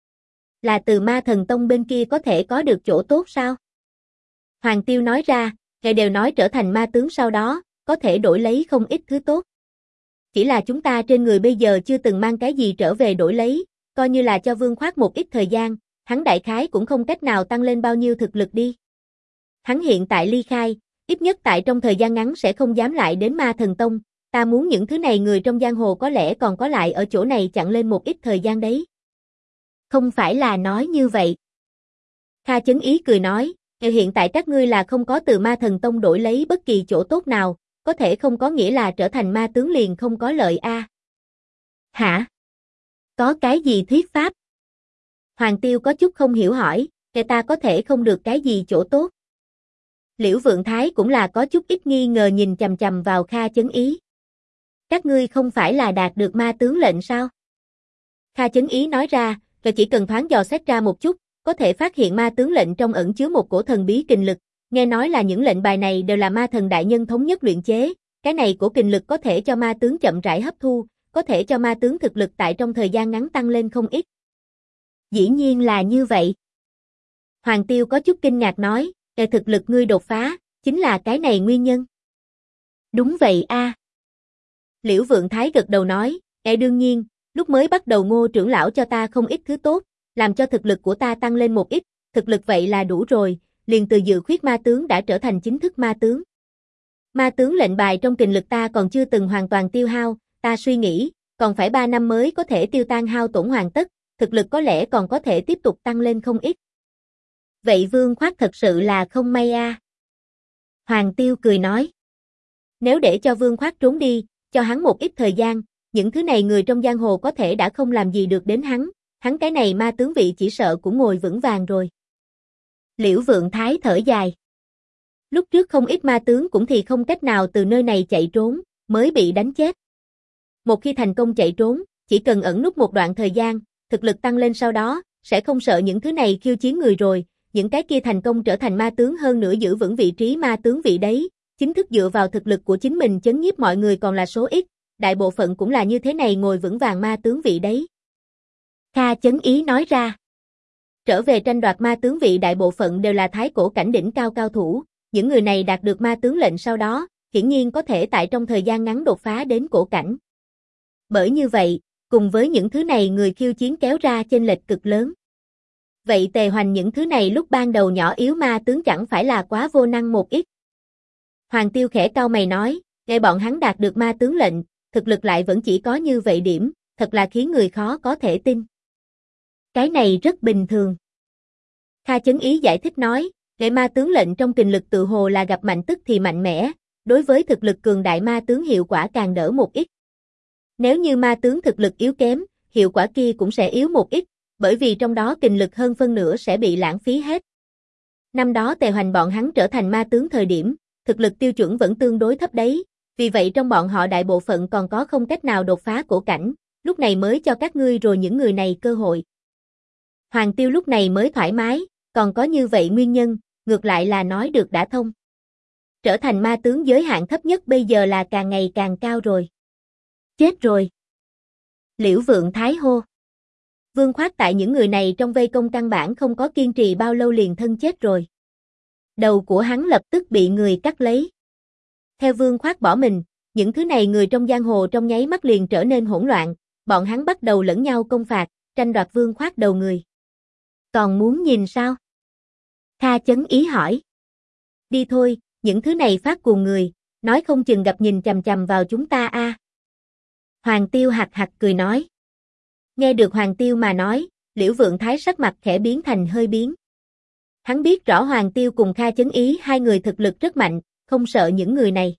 Là từ Ma Thần Tông bên kia có thể có được chỗ tốt sao? Hoàng Tiêu nói ra, ngài đều nói trở thành ma tướng sau đó, có thể đổi lấy không ít thứ tốt. Chỉ là chúng ta trên người bây giờ chưa từng mang cái gì trở về đổi lấy, coi như là cho Vương Khoát một ít thời gian, hắn đại khái cũng không cách nào tăng lên bao nhiêu thực lực đi. Hắn hiện tại ly khai, ít nhất tại trong thời gian ngắn sẽ không dám lại đến Ma Thần Tông, ta muốn những thứ này người trong giang hồ có lẽ còn có lại ở chỗ này chặn lên một ít thời gian đấy. Không phải là nói như vậy. Kha Chấn Ý cười nói, hiện tại các ngươi là không có từ Ma Thần Tông đổi lấy bất kỳ chỗ tốt nào, có thể không có nghĩa là trở thành ma tướng liền không có lợi a. Hả? Có cái gì thuyết pháp? Hoàng Tiêu có chút không hiểu hỏi, kẻ ta có thể không được cái gì chỗ tốt. Liễu Vượng Thái cũng là có chút ít nghi ngờ nhìn chằm chằm vào Kha Chấn Ý. Các ngươi không phải là đạt được ma tướng lệnh sao? Kha Chấn Ý nói ra, và chỉ cần thoáng dò xét ra một chút, có thể phát hiện ma tướng lệnh trong ẩn chứa một cổ thần bí kình lực, nghe nói là những lệnh bài này đều là ma thần đại nhân thống nhất luyện chế, cái này cổ kình lực có thể cho ma tướng chậm rãi hấp thu, có thể cho ma tướng thực lực tại trong thời gian ngắn tăng lên không ít. Dĩ nhiên là như vậy. Hoàng Tiêu có chút kinh ngạc nói, thực lực ngươi đột phá, chính là cái này nguyên nhân. Đúng vậy a. Liễu Vượng Thái gật đầu nói, đương nhiên, lúc mới bắt đầu Ngô trưởng lão cho ta không ít thứ tốt, làm cho thực lực của ta tăng lên một ít, thực lực vậy là đủ rồi, liền từ dự khuyết ma tướng đã trở thành chính thức ma tướng. Ma tướng lệnh bài trong kình lực ta còn chưa từng hoàn toàn tiêu hao, ta suy nghĩ, còn phải 3 năm mới có thể tiêu tan hao tổn hoàn tất, thực lực có lẽ còn có thể tiếp tục tăng lên không ít. Vậy Vương Khoát thật sự là không may a. Hoàng Tiêu cười nói. Nếu để cho Vương Khoát trốn đi, cho hắn một ít thời gian, những thứ này người trong giang hồ có thể đã không làm gì được đến hắn cái này ma tướng vị chỉ sợ cũng ngồi vững vàng rồi. Liễu Vượng Thái thở dài. Lúc trước không ít ma tướng cũng thì không cách nào từ nơi này chạy trốn, mới bị đánh chết. Một khi thành công chạy trốn, chỉ cần ẩn núp một đoạn thời gian, thực lực tăng lên sau đó, sẽ không sợ những thứ này khiêu chiến người rồi, những cái kia thành công trở thành ma tướng hơn nữa giữ vững vị trí ma tướng vị đấy, chính thức dựa vào thực lực của chính mình chấn nhiếp mọi người còn là số ít, đại bộ phận cũng là như thế này ngồi vững vàng ma tướng vị đấy. Kha Chấn Ý nói ra. Trở về tranh đoạt ma tướng vị đại bộ phận đều là thái cổ cảnh đỉnh cao cao thủ, những người này đạt được ma tướng lệnh sau đó, hiển nhiên có thể tại trong thời gian ngắn đột phá đến cổ cảnh. Bởi như vậy, cùng với những thứ này người khiêu chiến kéo ra chênh lệch cực lớn. Vậy Tề Hoành những thứ này lúc ban đầu nhỏ yếu ma tướng chẳng phải là quá vô năng một ít. Hoàng Tiêu khẽ cau mày nói, nghe bọn hắn đạt được ma tướng lệnh, thực lực lại vẫn chỉ có như vậy điểm, thật là khiến người khó có thể tin. Cái này rất bình thường. Kha Chấn Ý giải thích nói, nghệ ma tướng lệnh trong kình lực tự hồ là gặp mạnh tức thì mạnh mẽ, đối với thực lực cường đại ma tướng hiệu quả càng đỡ một ít. Nếu như ma tướng thực lực yếu kém, hiệu quả kia cũng sẽ yếu một ít, bởi vì trong đó kình lực hơn phân nửa sẽ bị lãng phí hết. Năm đó Tề Hoành bọn hắn trở thành ma tướng thời điểm, thực lực tiêu chuẩn vẫn tương đối thấp đấy, vì vậy trong bọn họ đại bộ phận còn có không cách nào đột phá cổ cảnh, lúc này mới cho các ngươi rồi những người này cơ hội. Hoàng Tiêu lúc này mới thoải mái, còn có như vậy nguyên nhân, ngược lại là nói được đã thông. Trở thành ma tướng giới hạn thấp nhất bây giờ là càng ngày càng cao rồi. Chết rồi. Liễu Vượng Thái hô. Vương Khoát tại những người này trong vây công căn bản không có kiên trì bao lâu liền thân chết rồi. Đầu của hắn lập tức bị người cắt lấy. Theo Vương Khoát bỏ mình, những thứ này người trong giang hồ trong nháy mắt liền trở nên hỗn loạn, bọn hắn bắt đầu lẫn nhau công phạt, tranh đoạt Vương Khoát đầu người. Còn muốn nhìn sao? Kha Chấn Ý hỏi. Đi thôi, những thứ này phát cuồng người, nói không chừng gặp nhìn chằm chằm vào chúng ta a. Hoàng Tiêu hạc hạc cười nói. Nghe được Hoàng Tiêu mà nói, Liễu Vượng Thái sắc mặt khẽ biến thành hơi biến. Hắn biết rõ Hoàng Tiêu cùng Kha Chấn Ý hai người thực lực rất mạnh, không sợ những người này.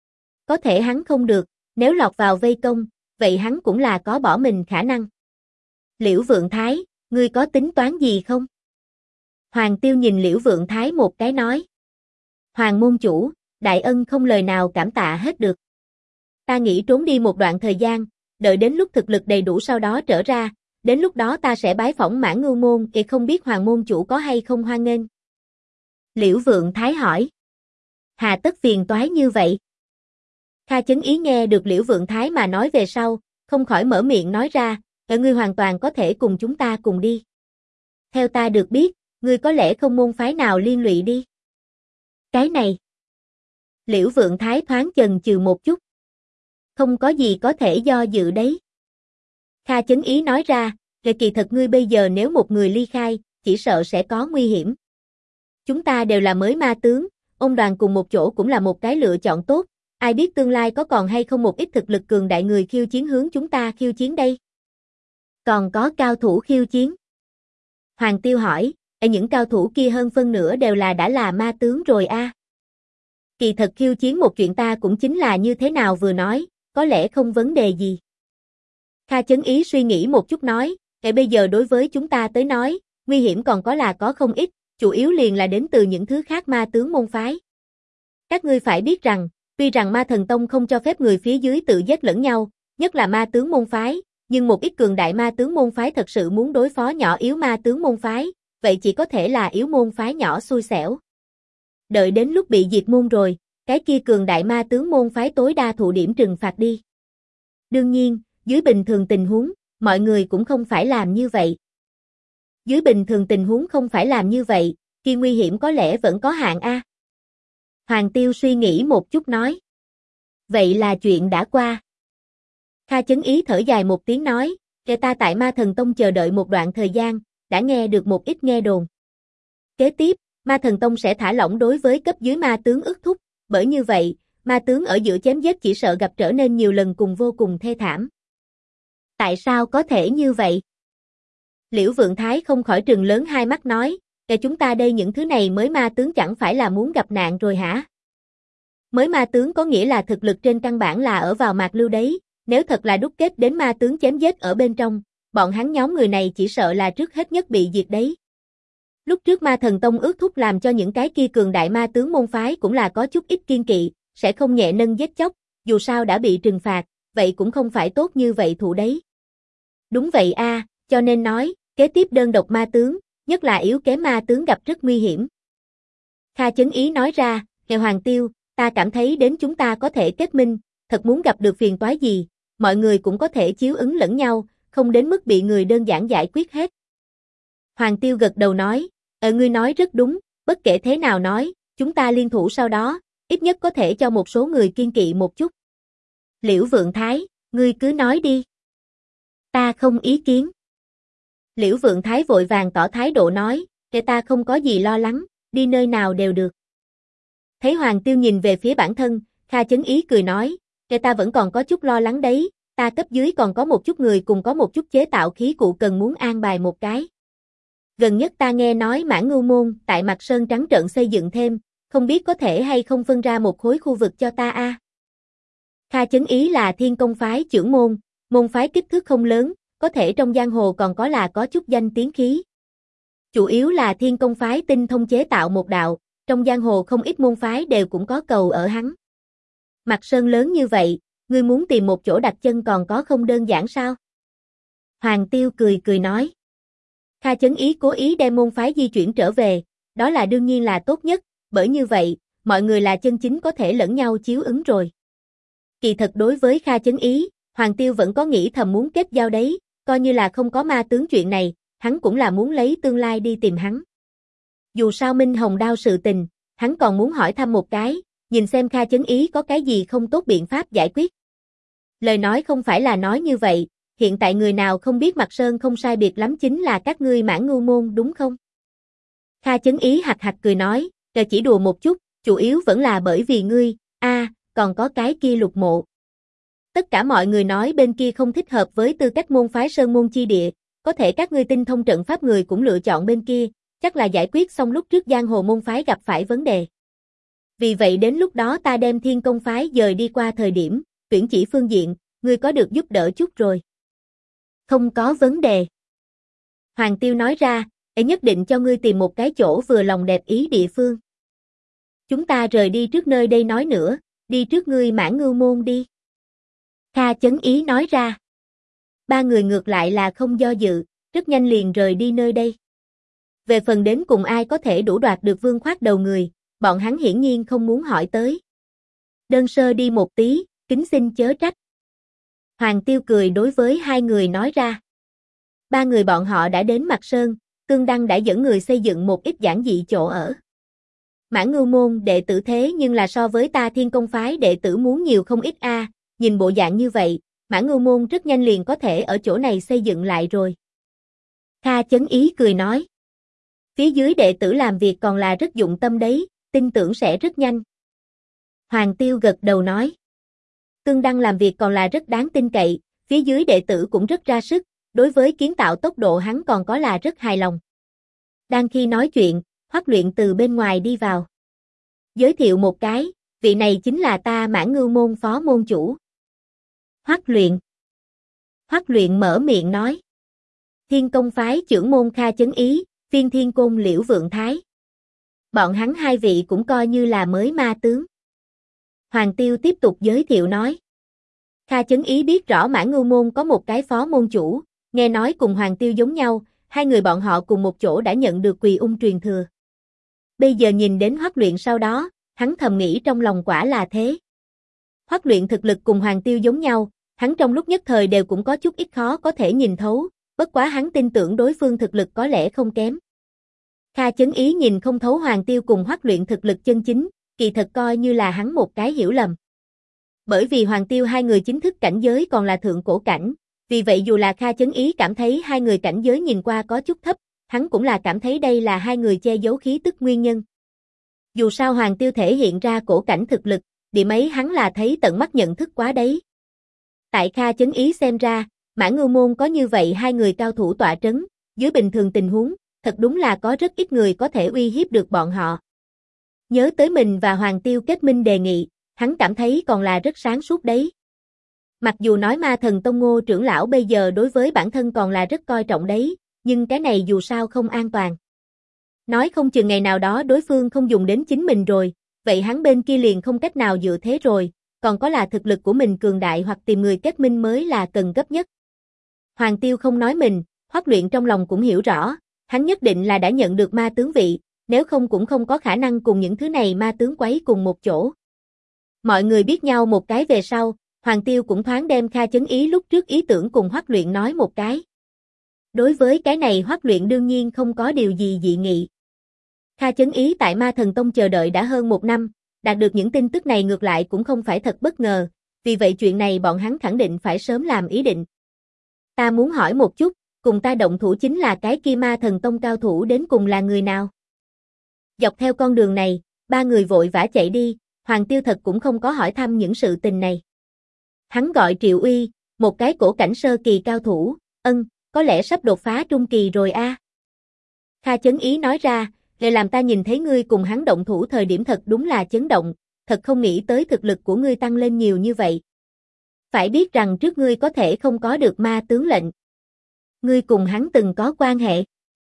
Có thể hắn không được, nếu lọt vào vây công, vậy hắn cũng là có bỏ mình khả năng. Liễu Vượng Thái, ngươi có tính toán gì không? Hoàng Tiêu nhìn Liễu Vượng Thái một cái nói. Hoàng môn chủ, đại ân không lời nào cảm tạ hết được. Ta nghĩ trốn đi một đoạn thời gian, đợi đến lúc thực lực đầy đủ sau đó trở ra, đến lúc đó ta sẽ bái phỏng Mã Ngưu môn, không biết Hoàng môn chủ có hay không hoan nghênh. Liễu Vượng Thái hỏi. Hà tất phiền toái như vậy? Kha Chấn Ý nghe được Liễu Vượng Thái mà nói về sau, không khỏi mở miệng nói ra, ngươi hoàn toàn có thể cùng chúng ta cùng đi. Theo ta được biết, ngươi có lẽ không môn phái nào liên lụy đi. Cái này. Liễu Vượng Thái thoáng chần chừ một chút. Không có gì có thể do dự đấy. Kha Chấn Ý nói ra, kỳ thật ngươi bây giờ nếu một người ly khai, chỉ sợ sẽ có nguy hiểm. Chúng ta đều là mới ma tướng, ôn đoàn cùng một chỗ cũng là một cái lựa chọn tốt, ai biết tương lai có còn hay không một ít thực lực cường đại người khiêu chiến hướng chúng ta khiêu chiến đây. Còn có cao thủ khiêu chiến. Hoàng Tiêu hỏi, những cao thủ kia hơn phân nửa đều là đã là ma tướng rồi a. Kỳ thật khiêu chiến một chuyện ta cũng chính là như thế nào vừa nói, có lẽ không vấn đề gì. Kha Chấn Ý suy nghĩ một chút nói, bây giờ đối với chúng ta tới nói, nguy hiểm còn có không ít, chủ yếu liền là đến từ những thứ khác ma tướng môn phái. Các ngươi phải biết rằng, tuy rằng ma thần tông không cho phép người phía dưới tự giết lẫn nhau, nhất là ma tướng môn phái, nhưng một ít cường đại ma tướng môn phái thật sự muốn đối phó nhỏ yếu ma tướng môn phái, vậy chỉ có thể là yếu môn phái nhỏ xui xẻo. Đợi đến lúc bị diệt môn rồi, cái kia cường đại ma tướng môn phái tối đa thụ điểm trừng phạt đi. Đương nhiên, dưới bình thường tình huống, mọi người cũng không phải làm như vậy. Dưới bình thường tình huống không phải làm như vậy, kia nguy hiểm có lẽ vẫn có hạn a. Hoàng Tiêu suy nghĩ một chút nói. Vậy là chuyện đã qua. Kha Chấn Ý thở dài một tiếng nói, ta tại Ma Thần Tông chờ đợi một đoạn thời gian, đã nghe được một ít nghe đồn. Kế tiếp, Ma Thần Tông sẽ thả lỏng đối với cấp dưới ma tướng ước thúc, bởi như vậy, ma tướng ở giữa chém giết chỉ sợ gặp trở nên nhiều lần cùng vô cùng thê thảm. Tại sao có thể như vậy? Liễu Vượng Thái không khỏi trừng lớn hai mắt nói, chúng ta đây những thứ này mới ma tướng chẳng phải là muốn gặp nạn rồi hả? Mới ma tướng có nghĩa là thực lực trên căn bản là ở vào mạc lưu đấy, nếu thật là đúc kết đến ma tướng chém giết ở bên trong, bọn hắn nhóm người này chỉ sợ là trước hết nhất bị diệt đấy. Lúc trước Ma Thần Tông ước thúc làm cho những cái kia cường đại ma tướng môn phái cũng là có chút ít kiên kỵ, sẽ không nhẹ nâng giết chóc, dù sao đã bị trừng phạt, vậy cũng không phải tốt như vậy thụ đấy. Đúng vậy a, cho nên nói, kế tiếp đơn độc ma tướng, nhất là yếu kém ma tướng gặp rất nguy hiểm. Kha Chấn Ý nói ra, Hoàng Tiêu, ta cảm thấy đến chúng ta có thể kết minh, thật muốn gặp được phiền toái gì, mọi người cũng có thể chiếu ứng lẫn nhau, không đến mức bị người đơn giản giải quyết hết. Hoàng Tiêu gật đầu nói, ngươi nói rất đúng, bất kể thế nào nói, chúng ta liên thủ sau đó, ít nhất có thể cho một số người kiên kỵ một chút. Liễu Vượng Thái, ngươi cứ nói đi. Ta không ý kiến. Liễu Vượng Thái vội vàng tỏ thái độ nói, ta không có gì lo lắng, đi nơi nào đều được. Thấy Hoàng Tiêu nhìn về phía bản thân, Kha Chấn Ý cười nói, ta vẫn còn có chút lo lắng đấy, ta cấp dưới còn có một chút người cùng có một chút chế tạo khí cụ cần muốn an bài một cái. Gần nhất ta nghe nói Mãn Ngưu Môn tại Mặt Sơn trắng trợn xây dựng thêm, không biết có thể hay không phân ra một khối khu vực cho ta a. Kha Chấn Ý là Thiên Công phái trưởng môn, môn phái kích thước không lớn, có thể trong giang hồ còn có chút danh tiếng khí. Chủ yếu là Thiên Công phái tinh thông chế tạo một đạo, trong giang hồ không ít môn phái đều cũng có cầu ở hắn. Mặt Sơn lớn như vậy, ngươi muốn tìm một chỗ đặt chân còn có không đơn giản sao? Hoàng Tiêu cười nói. Kha Chấn Ý cố ý đem môn phái di chuyển trở về, đó là đương nhiên là tốt nhất, bởi như vậy, mọi người là chân chính có thể lẫn nhau chiếu ứng rồi. Kỳ thật đối với Kha Chấn Ý, Hoàng Tiêu vẫn có nghĩ thầm muốn kết giao đấy, coi như là không có ma tướng chuyện này, hắn cũng là muốn lấy tương lai đi tìm hắn. Dù sao Minh Hồng Đao sự tình, hắn còn muốn hỏi thăm một cái, nhìn xem Kha Chấn Ý có cái gì không tốt biện pháp giải quyết. Lời nói không phải là nói như vậy, hiện tại người nào không biết Mặt Sơn không sai biệt lắm chính là các ngươi Mãn Ngưu Môn đúng không? Kha Chấn Ý hạch hạch cười nói, chỉ đùa một chút, chủ yếu vẫn là bởi vì ngươi, còn có cái kia Lục Mộ. Tất cả mọi người nói bên kia không thích hợp với tư cách môn phái Sơn Môn chi địa, có thể các ngươi tinh thông trận pháp người cũng lựa chọn bên kia, chắc là giải quyết xong lúc trước giang hồ môn phái gặp phải vấn đề. Vì vậy đến lúc đó ta đem Thiên Công phái dời đi qua thời điểm, tuyển chỉ phương diện, ngươi có được giúp đỡ chút rồi. Không có vấn đề. Hoàng Tiêu nói ra, nhất định cho ngươi tìm một cái chỗ vừa lòng đẹp ý địa phương. Chúng ta rời đi trước nơi đây nói nữa, đi trước ngươi Mãn Ngưu Môn đi. Kha Chấn Ý nói ra. Ba người ngược lại là không do dự, rất nhanh liền rời đi nơi đây. Về phần đến cùng ai có thể đủ đoạt được vương khoát đầu người, bọn hắn hiển nhiên không muốn hỏi tới. Đơn sơ đi một tí, kính xin chớ trách. Hoàng Tiêu cười đối với hai người nói ra. Ba người bọn họ đã đến Mặt Sơn, Tương Đăng đã dẫn người xây dựng một ít giản dị chỗ ở. Mãn Ngưu Môn đệ tử thế nhưng là so với ta Thiên Công phái đệ tử muốn nhiều không ít a, nhìn bộ dạng như vậy, Mãn Ngưu Môn rất nhanh liền có thể ở chỗ này xây dựng lại rồi. Kha Chấn Ý cười nói. Phía dưới đệ tử làm việc còn là rất dụng tâm đấy, tin tưởng sẽ rất nhanh. Hoàng Tiêu gật đầu nói. Tương Đăng làm việc còn là rất đáng tin cậy, phía dưới đệ tử cũng rất ra sức, đối với kiến tạo tốc độ hắn còn có là rất hài lòng. Đang khi nói chuyện, Hoắc Luyện từ bên ngoài đi vào. Giới thiệu một cái, vị này chính là ta Mãn Ngưu môn phó môn chủ. Hoắc Luyện. Hoắc Luyện mở miệng nói. Thiên Công phái trưởng môn Kha Chấn Ý, Phiên Thiên Côn Liễu Vượng Thái. Bọn hắn hai vị cũng coi như là mới ma tướng. Hoàng Tiêu tiếp tục giới thiệu nói. Kha Chấn Ý biết rõ Mãn Ngưu môn có một cái phó môn chủ, nghe nói cùng Hoàng Tiêu giống nhau, hai người bọn họ cùng một chỗ đã nhận được Quỳ Ung truyền thừa. Bây giờ nhìn đến Hoắc Luyện sau đó, hắn thầm nghĩ trong lòng quả là thế. Hoắc Luyện thực lực cùng Hoàng Tiêu giống nhau, hắn trong lúc nhất thời đều cũng có chút ít khó có thể nhìn thấu, bất quá hắn tin tưởng đối phương thực lực có lẽ không kém. Kha Chấn Ý nhìn không thấu Hoàng Tiêu cùng Hoắc Luyện thực lực chân chính, kỳ thật coi như là hắn một cái hiểu lầm. Bởi vì Hoàng Tiêu hai người chính thức cảnh giới còn là thượng cổ cảnh, vì vậy dù là Kha Chấn Ý cảm thấy hai người cảnh giới nhìn qua có chút thấp, hắn cũng là cảm thấy đây là hai người che giấu khí tức nguyên nhân. Dù sao Hoàng Tiêu thể hiện ra cổ cảnh thực lực, điểm ấy hắn là thấy tận mắt nhận thức quá đấy. Tại Kha Chấn Ý xem ra, Mãn Ngưu môn có như vậy hai người cao thủ tọa trấn, dưới bình thường tình huống, thật đúng là có rất ít người có thể uy hiếp được bọn họ. Nhớ tới mình và Hoàng Tiêu kết minh đề nghị, hắn cảm thấy còn là rất sáng suốt đấy. Mặc dù nói Ma Thần Tông Ngô trưởng lão bây giờ đối với bản thân còn là rất coi trọng đấy, nhưng cái này dù sao không an toàn. Nói không chừng ngày nào đó đối phương không dùng đến chính mình rồi, vậy hắn bên kia liền không cách nào dựa thế rồi, còn có là thực lực của mình cường đại hoặc tìm người kết minh mới là cần gấp nhất. Hoàng Tiêu không nói mình, Hoắc Luyện trong lòng cũng hiểu rõ, hắn nhất định là đã nhận được ma tướng vị, nếu không cũng không có khả năng cùng những thứ này ma tướng quấy cùng một chỗ. Mọi người biết nhau một cái về sau, Hoàng Tiêu cũng thoáng đem Kha Chấn Ý lúc trước ý tưởng cùng Hoắc Luyện nói một cái. Đối với cái này Hoắc Luyện đương nhiên không có điều gì dị nghị. Kha Chấn Ý tại Ma Thần Tông chờ đợi đã hơn 1 năm, đạt được những tin tức này ngược lại cũng không phải thật bất ngờ, vì vậy chuyện này bọn hắn khẳng định phải sớm làm ý định. Ta muốn hỏi một chút, cùng ta động thủ chính là cái kia Ma Thần Tông cao thủ đến cùng là người nào? Dọc theo con đường này, ba người vội vã chạy đi, Hoàng Tiêu thật cũng không có hỏi thăm những sự tình này. Hắn gọi Triệu Uy, một cái cổ cảnh sơ kỳ cao thủ, có lẽ sắp đột phá trung kỳ rồi a. Kha Chấn Ý nói ra, để làm ta nhìn thấy ngươi cùng hắn động thủ thời điểm thật đúng là chấn động, thật không nghĩ tới thực lực của ngươi tăng lên nhiều như vậy. Phải biết rằng trước ngươi có thể không có được ma tướng lệnh. Ngươi cùng hắn từng có quan hệ.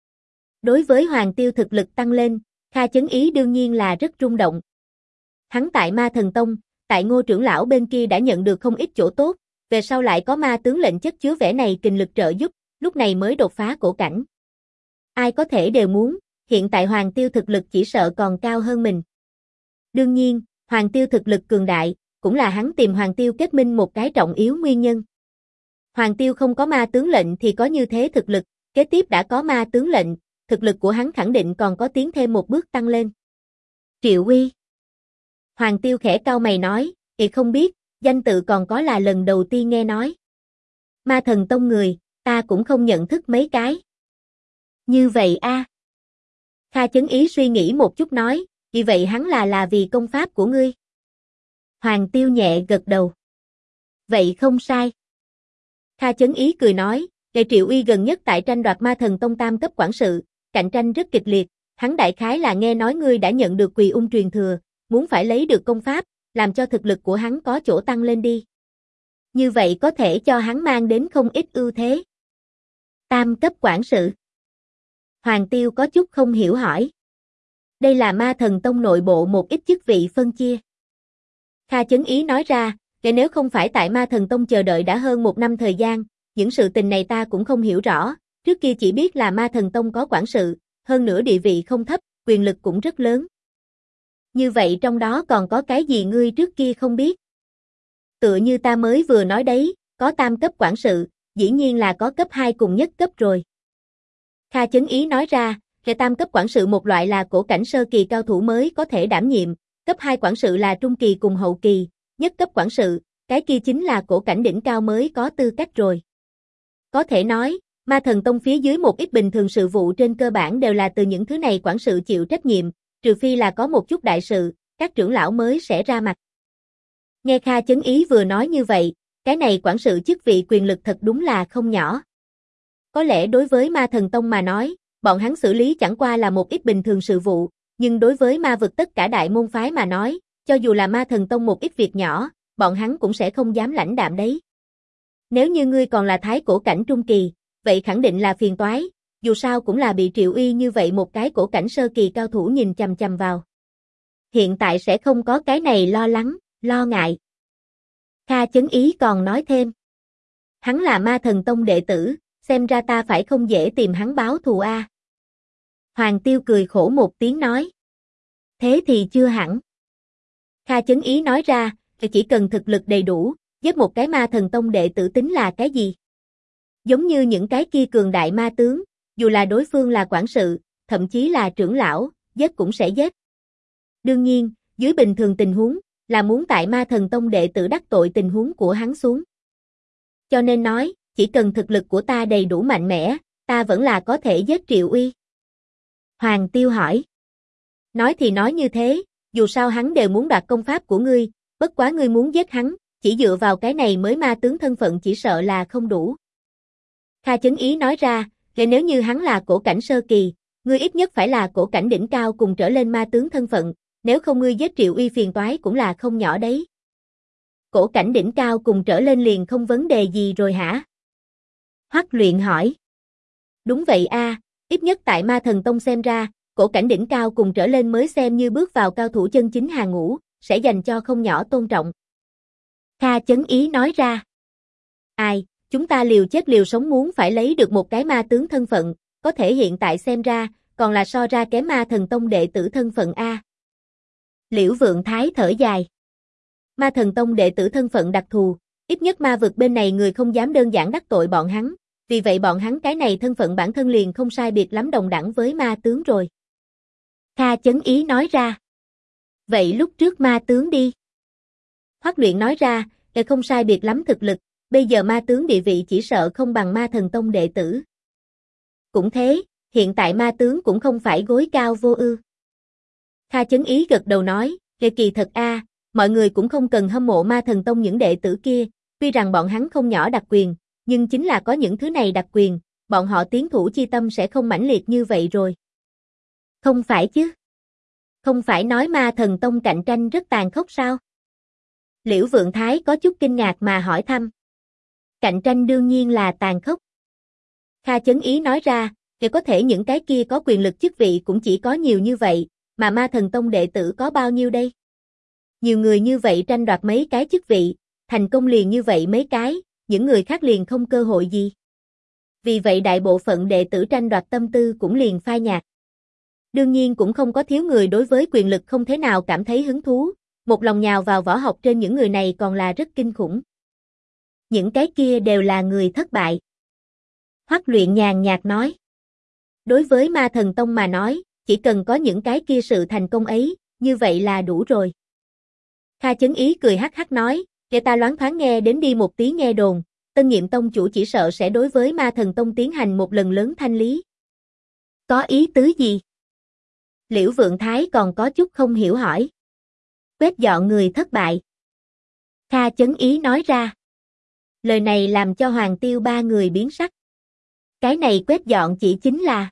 Đối với Hoàng Tiêu thực lực tăng lên, Kha Chấn Ý đương nhiên là rất rung động. Hắn tại Ma Thần Tông, tại Ngô trưởng lão bên kia đã nhận được không ít chỗ tốt, về sau lại có ma tướng lệnh chất chứa vẻ này kình lực trợ giúp, lúc này mới đột phá cổ cảnh. Ai có thể đều muốn, hiện tại Hoàng Tiêu thực lực chỉ sợ còn cao hơn mình. Đương nhiên, Hoàng Tiêu thực lực cường đại, cũng là hắn tìm Hoàng Tiêu kết minh một cái trọng yếu nguyên nhân. Hoàng Tiêu không có ma tướng lệnh thì có như thế thực lực, kế tiếp đã có ma tướng lệnh, thực lực của hắn khẳng định còn có tiến thêm một bước tăng lên. Triệu Uy. Hoàng Tiêu khẽ cau mày nói, không biết, danh tự còn có là lần đầu tiên nghe nói. Ma Thần Tông người, ta cũng không nhận thức mấy cái. Như vậy a. Kha Chấn Ý suy nghĩ một chút nói, vì vậy hắn là vì công pháp của ngươi. Hoàng Tiêu nhẹ gật đầu. Vậy không sai. Kha Chấn Ý cười nói, Triệu Uy gần nhất tại tranh đoạt Ma Thần Tông tam cấp quản sự, cạnh tranh rất kịch liệt, hắn đại khái là nghe nói ngươi đã nhận được Quỳ Ung truyền thừa, muốn phải lấy được công pháp, làm cho thực lực của hắn có chỗ tăng lên đi. Như vậy có thể cho hắn mang đến không ít ưu thế. Tam cấp quản sự. Hoàng Tiêu có chút không hiểu hỏi. Đây là Ma Thần Tông nội bộ một ít chức vị phân chia. Kha Chấn Ý nói ra, nếu không phải tại Ma Thần Tông chờ đợi đã hơn 1 năm thời gian, những sự tình này ta cũng không hiểu rõ, trước kia chỉ biết là Ma Thần Tông có quản sự, hơn nữa địa vị không thấp, quyền lực cũng rất lớn. Như vậy trong đó còn có cái gì ngươi trước kia không biết? Tựa như ta mới vừa nói đấy, có tam cấp quản sự, dĩ nhiên là có cấp 2 cùng nhất cấp rồi. Kha Chấn Ý nói ra, tam cấp quản sự một loại là cổ cảnh sơ kỳ cao thủ mới có thể đảm nhiệm, cấp 2 quản sự là trung kỳ cùng hậu kỳ, nhất cấp quản sự, cái kia chính là cổ cảnh đỉnh cao mới có tư cách rồi. Có thể nói, Ma Thần Tông phía dưới một ít bình thường sự vụ trên cơ bản đều là từ những thứ này quản sự chịu trách nhiệm, trừ phi là có một chút đại sự, các trưởng lão mới sẽ ra mặt. Nghe Kha Chấn Ý vừa nói như vậy, cái này quản sự chức vị quyền lực thật đúng là không nhỏ. Có lẽ đối với Ma Thần Tông mà nói, bọn hắn xử lý chẳng qua là một ít bình thường sự vụ, nhưng đối với ma vực tất cả đại môn phái mà nói, cho dù là ma thần tông một ít việc nhỏ, bọn hắn cũng sẽ không dám lãnh đạm đấy. Nếu như ngươi còn là thái cổ cảnh trung kỳ, vậy khẳng định là phiền toái, dù sao cũng là bị Triệu Uy như vậy một cái cổ cảnh sơ kỳ cao thủ nhìn chằm chằm vào. Hiện tại sẽ không có cái này lo lắng, lo ngại. Kha Chấn Ý còn nói thêm. Hắn là ma thần tông đệ tử, xem ra ta phải không dễ tìm hắn báo thù a. Hoàng Tiêu cười khổ một tiếng nói. Thế thì chưa hẳn. Kha Chấn Ý nói ra, chỉ cần thực lực đầy đủ, giết một cái ma thần tông đệ tử tính là cái gì? Giống như những cái kia cường đại ma tướng, dù là đối phương là quản sự, thậm chí là trưởng lão, giết cũng sẽ giết. Đương nhiên, dưới bình thường tình huống, là muốn tại ma thần tông đệ tử đắc tội tình huống của hắn xuống. Cho nên nói, chỉ cần thực lực của ta đầy đủ mạnh mẽ, ta vẫn là có thể giết Triệu Uy. Hoàng Tiêu hỏi. Nói thì nói như thế, dù sao hắn đều muốn đoạt công pháp của ngươi, bất quá ngươi muốn giết hắn, chỉ dựa vào cái này mới ma tướng thân phận chỉ sợ là không đủ. Kha Chấn Ý nói ra, nếu như hắn là cổ cảnh sơ kỳ, ngươi ít nhất phải là cổ cảnh đỉnh cao cùng trở lên ma tướng thân phận, nếu không ngươi giết Triệu Uy phiền toái cũng là không nhỏ đấy. Cổ cảnh đỉnh cao cùng trở lên liền không vấn đề gì rồi hả? Hoắc Luyện hỏi. Đúng vậy a, ít nhất tại ma thần tông xem ra, cổ cảnh đỉnh cao cùng trở lên mới xem như bước vào cao thủ chân chính hàng ngũ, sẽ dành cho không nhỏ tôn trọng. Kha Chấn Ý nói ra. Ai, chúng ta liều chết liều sống muốn phải lấy được một cái ma tướng thân phận, có thể hiện tại xem ra, còn là so ra kém ma thần tông đệ tử thân phận a. Liễu Vượng Thái thở dài. Ma thần tông đệ tử thân phận đặc thù, ít nhất ma vực bên này người không dám đơn giản đắc tội bọn hắn, vì vậy bọn hắn cái này thân phận bản thân liền không sai biệt lắm đồng đẳng với ma tướng rồi. Kha Chấn Ý nói ra. Vậy lúc trước ma tướng đi. Hoắc Luyện nói ra, không sai biệt lắm thực lực, bây giờ ma tướng địa vị chỉ sợ không bằng ma thần tông đệ tử. Cũng thế, hiện tại ma tướng cũng không phải gối cao vô ưu. Kha Chấn Ý gật đầu nói, kỳ thật a, mọi người cũng không cần hâm mộ ma thần tông những đệ tử kia, tuy rằng bọn hắn không nhỏ đặc quyền, nhưng chính là có những thứ này đặc quyền, bọn họ tiến thủ chi tâm sẽ không mãnh liệt như vậy rồi. Không phải chứ? Không phải nói ma thần tông cạnh tranh rất tàn khốc sao? Liễu Vượng Thái có chút kinh ngạc mà hỏi thăm. Cạnh tranh đương nhiên là tàn khốc. Kha Chấn Ý nói ra, để có thể những cái kia có quyền lực chức vị cũng chỉ có nhiều như vậy, mà ma thần tông đệ tử có bao nhiêu đây? Nhiều người như vậy tranh đoạt mấy cái chức vị, thành công liền như vậy mấy cái, những người khác liền không cơ hội gì. Vì vậy đại bộ phận đệ tử tranh đoạt tâm tư cũng liền phai nhạt. Đương nhiên cũng không có thiếu người đối với quyền lực không thế nào cảm thấy hứng thú, một lòng nhào vào võ học trên những người này còn là rất kinh khủng. Những cái kia đều là người thất bại. Hoắc Luyện nhàn nhạt nói. Đối với ma thần tông mà nói, chỉ cần có những cái kia sự thành công ấy, như vậy là đủ rồi. Kha Chấn Ý cười hắc hắc nói, để ta loáng thoáng nghe đến đi một tí nghe đồn, Tân nhiệm tông chủ chỉ sợ sẽ đối với ma thần tông tiến hành một lần lớn thanh lý. Có ý tứ gì? Liễu Vượng Thái còn có chút không hiểu hỏi. Quét dọn người thất bại. Kha Chấn Ý nói ra. Lời này làm cho Hoàng Tiêu ba người biến sắc. Cái này quét dọn chỉ chính là...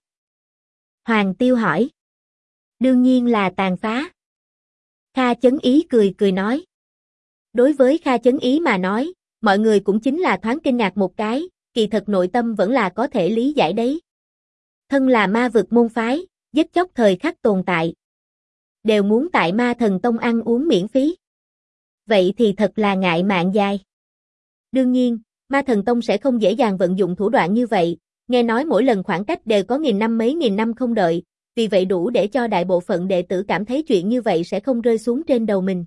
Hoàng Tiêu hỏi. Đương nhiên là tàn phá. Kha Chấn Ý cười cười nói. Đối với Kha Chấn Ý mà nói, mọi người cũng chính là thoáng kinh ngạc một cái, kỳ thật nội tâm vẫn là có thể lý giải đấy. Thân là ma vực môn phái, giết chóc thời khắc tồn tại. Đều muốn tại ma thần tông ăn uống miễn phí. Vậy thì thật là ngại mạng dài. Đương nhiên, ma thần tông sẽ không dễ dàng vận dụng thủ đoạn như vậy, nghe nói mỗi lần khoảng cách đều có mấy nghìn năm không đợi, vì vậy đủ để cho đại bộ phận đệ tử cảm thấy chuyện như vậy sẽ không rơi xuống trên đầu mình.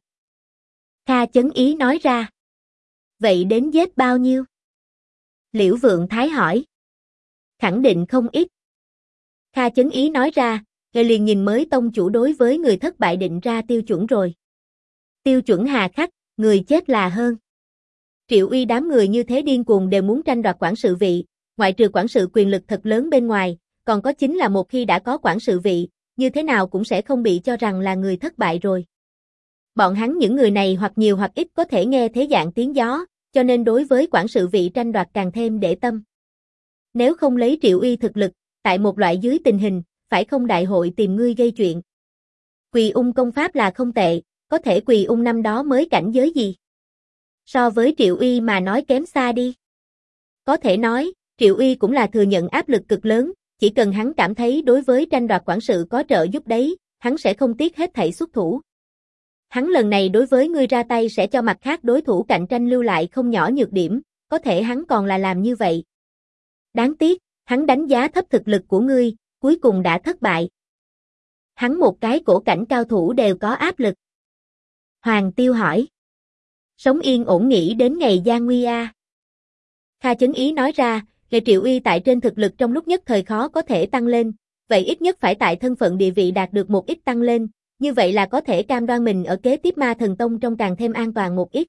Kha Chấn Ý nói ra. Vậy đến giết bao nhiêu? Liễu Vượng Thái hỏi. Khẳng định không ít. Kha Chấn Ý nói ra, liền nhìn mới tông chủ đối với người thất bại định ra tiêu chuẩn rồi. Tiêu chuẩn hà khắc, người chết là hơn. Triệu Uy đám người như thế điên cuồng đều muốn tranh đoạt quản sự vị, ngoại trừ quản sự quyền lực thật lớn bên ngoài, còn có chính là một khi đã có quản sự vị, như thế nào cũng sẽ không bị cho rằng là người thất bại rồi. Bọn hắn những người này hoặc nhiều hoặc ít có thể nghe thế dạng tiếng gió, cho nên đối với quản sự vị tranh đoạt càng thêm để tâm. Nếu không lấy Triệu Uy thực lực, tại một loại dưới tình hình, phải không đại hội tìm ngươi gây chuyện. Quỳ ung công pháp là không tệ, có thể Quỳ Ung năm đó mới cảnh giới gì? So với Triệu Uy mà nói kém xa đi. Có thể nói, Triệu Uy cũng là thừa nhận áp lực cực lớn, chỉ cần hắn cảm thấy đối với tranh đoạt quản sự có trợ giúp đấy, hắn sẽ không tiếc hết thảy xuất thủ. Hắn lần này đối với ngươi ra tay sẽ cho mặt khác đối thủ cạnh tranh lưu lại không nhỏ nhược điểm, có thể hắn còn là làm như vậy. Đáng tiếc, hắn đánh giá thấp thực lực của ngươi, cuối cùng đã thất bại. Hắn một cái cổ cảnh cao thủ đều có áp lực. Hoàng Tiêu hỏi. Sống yên ổn nghĩ đến ngày gian nguy a. Kha Chấn Ý nói ra, Lệ Triệu Uy tại trên thực lực trong lúc nhất thời khó có thể tăng lên, vậy ít nhất phải tại thân phận địa vị đạt được một ít tăng lên, như vậy là có thể cam đoan mình ở kế tiếp Ma Thần Tông trong càng thêm an toàn một ít.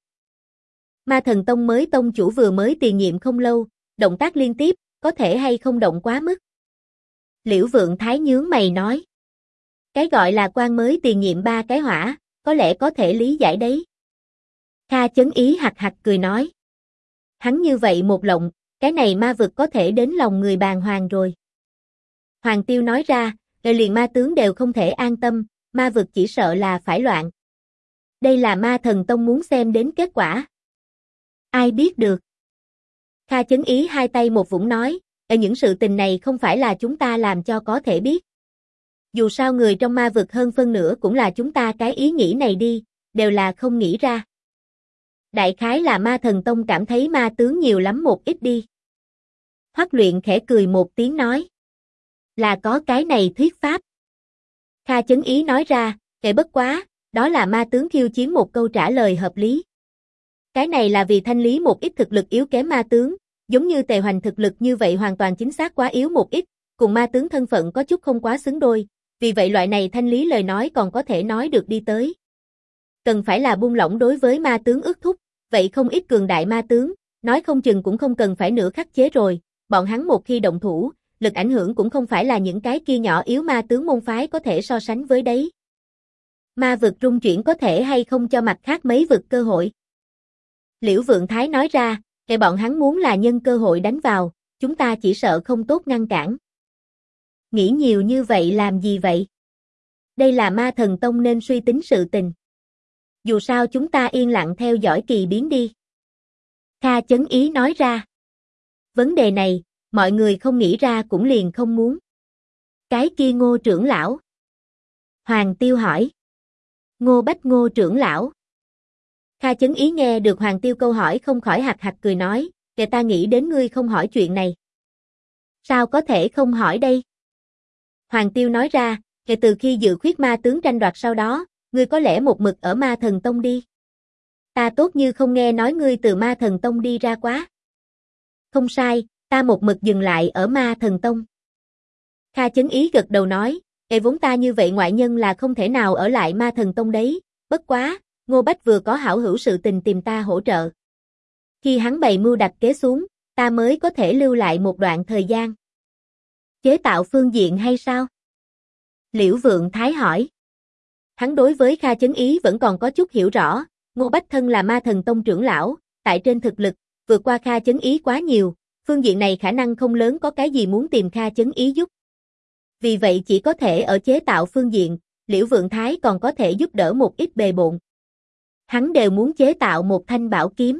Ma Thần Tông mới tông chủ vừa mới tiền nhiệm không lâu, động tác liên tiếp, có thể hay không động quá mức. Liễu Vượng Thái nhướng mày nói. Cái gọi là quan mới tiền nhiệm 3 cái hỏa, có lẽ có thể lý giải đấy. Kha Chấn Ý hạc hạc cười nói. Hắn như vậy một lộng, cái này ma vực có thể đến lòng người bàng hoàng rồi. Hoàng Tiêu nói ra, liền ma tướng đều không thể an tâm, ma vực chỉ sợ là phải loạn. Đây là Ma Thần Tông muốn xem đến kết quả. Ai biết được. Kha Chấn Ý hai tay một vũng nói, những sự tình này không phải là chúng ta làm cho có thể biết. Dù sao người trong ma vực hơn phân nửa cũng là chúng ta cái ý nghĩ này đi, đều là không nghĩ ra. Đại khái là Ma Thần Tông cảm thấy ma tướng nhiều lắm một ít đi. Hoắc Luyện khẽ cười một tiếng nói. Là có cái này thuyết pháp. Kha Chấn Ý nói ra, bất quá, đó là ma tướng khiêu chiến một câu trả lời hợp lý. Cái này là vì thanh lý một ít thực lực yếu kém ma tướng, giống như Tề Hoành thực lực như vậy hoàn toàn chính xác quá yếu một ít, cùng ma tướng thân phận có chút không quá xứng đôi, vì vậy loại này thanh lý lời nói còn có thể nói được đi tới. Cần phải là buông lỏng đối với ma tướng ước thúc, vậy không ít cường đại ma tướng, nói không chừng cũng không cần phải nữa khắc chế rồi, bọn hắn một khi động thủ, lực ảnh hưởng cũng không phải là những cái kia nhỏ yếu ma tướng môn phái có thể so sánh với đấy. Ma vực rung chuyển có thể hay không cho mặt khác mấy vực cơ hội? Liễu Vượng Thái nói ra, kẻ bọn hắn muốn là nhân cơ hội đánh vào, chúng ta chỉ sợ không tốt ngăn cản. Nghĩ nhiều như vậy làm gì vậy? Đây là Ma Thần Tông nên suy tính sự tình. Dù sao chúng ta yên lặng theo dõi kỳ biến đi. Kha Chấn Ý nói ra. Vấn đề này, mọi người không nghĩ ra cũng liền không muốn. Cái kia Ngô trưởng lão. Hoàng Tiêu hỏi. Ngô Bách Ngô trưởng lão. Kha Chấn Ý nghe được Hoàng Tiêu câu hỏi không khỏi hạc hạc cười nói, kể ta nghĩ đến ngươi không hỏi chuyện này. Sao có thể không hỏi đây? Hoàng Tiêu nói ra, kể từ khi dự khuyết ma tướng tranh đoạt sau đó, ngươi có lẽ một mực ở Ma Thần Tông đi. Ta tốt như không nghe nói ngươi từ Ma Thần Tông đi ra quá. Không sai, ta một mực dừng lại ở Ma Thần Tông. Kha Chấn Ý gật đầu nói, vốn ta như vậy ngoại nhân là không thể nào ở lại Ma Thần Tông đấy, bất quá, Ngô Bách vừa có hảo hữu sự tình tìm ta hỗ trợ. Khi hắn bày mưu đặt kế xuống, ta mới có thể lưu lại một đoạn thời gian. Chế tạo phương diện hay sao? Liễu Vượng Thái hỏi. Hắn đối với Kha Chấn Ý vẫn còn có chút hiểu rõ, Ngô Bách thân là Ma Thần Tông trưởng lão, tại trên thực lực, vượt qua Kha Chấn Ý quá nhiều, phương diện này khả năng không lớn có cái gì muốn tìm Kha Chấn Ý giúp. Vì vậy chỉ có thể ở chế tạo phương diện, Liễu Vượng Thái còn có thể giúp đỡ một ít bề bộn. Hắn đều muốn chế tạo một thanh bảo kiếm.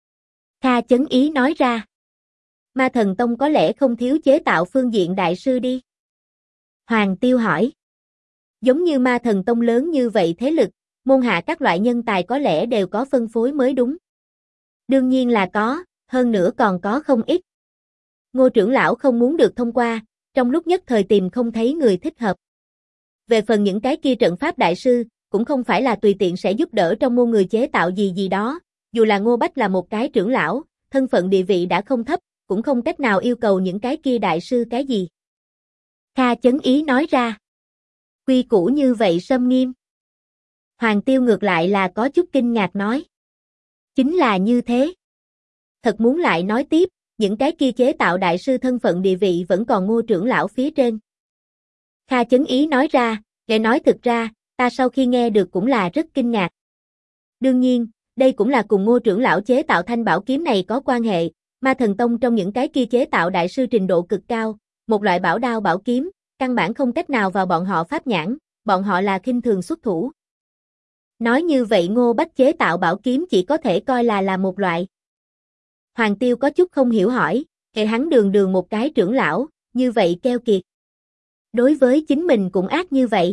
Kha Chấn Ý nói ra. Ma Thần Tông có lẽ không thiếu chế tạo phương diện đại sư đi. Hoàng Tiêu hỏi. Giống như Ma Thần Tông lớn như vậy thế lực, môn hạ các loại nhân tài có lẽ đều có phân phối mới đúng. Đương nhiên là có, hơn nữa còn có không ít. Ngô trưởng lão không muốn được thông qua, trong lúc nhất thời tìm không thấy người thích hợp. Về phần những cái kia trận pháp đại sư, cũng không phải là tùy tiện sẽ giúp đỡ trong môn người chế tạo gì gì đó, dù là Ngô Bách là một cái trưởng lão, thân phận địa vị đã không thấp, cũng không cách nào yêu cầu những cái kia đại sư cái gì. Kha Chấn Ý nói ra. Quy củ như vậy xâm nghiêm. Hoàng Tiêu ngược lại là có chút kinh ngạc nói. Chính là như thế. Thật muốn lại nói tiếp, những cái kia chế tạo đại sư thân phận địa vị vẫn còn Ngô trưởng lão phía trên. Kha Chấn Ý nói ra, để nói thực ra, ta sau khi nghe được cũng là rất kinh ngạc. Đương nhiên, đây cũng là cùng Ngô trưởng lão chế tạo thanh bảo kiếm này có quan hệ, Ma Thần Tông trong những cái kia chế tạo đại sư trình độ cực cao, một loại bảo đao bảo kiếm, căn bản không cách nào vào bọn họ pháp nhãn, bọn họ là khinh thường xuất thủ. Nói như vậy Ngô Bách chế tạo bảo kiếm chỉ có thể coi là một loại. Hoàng Tiêu có chút không hiểu hỏi, hắn đường đường một cái trưởng lão, như vậy keo kiệt. Đối với chính mình cũng ác như vậy.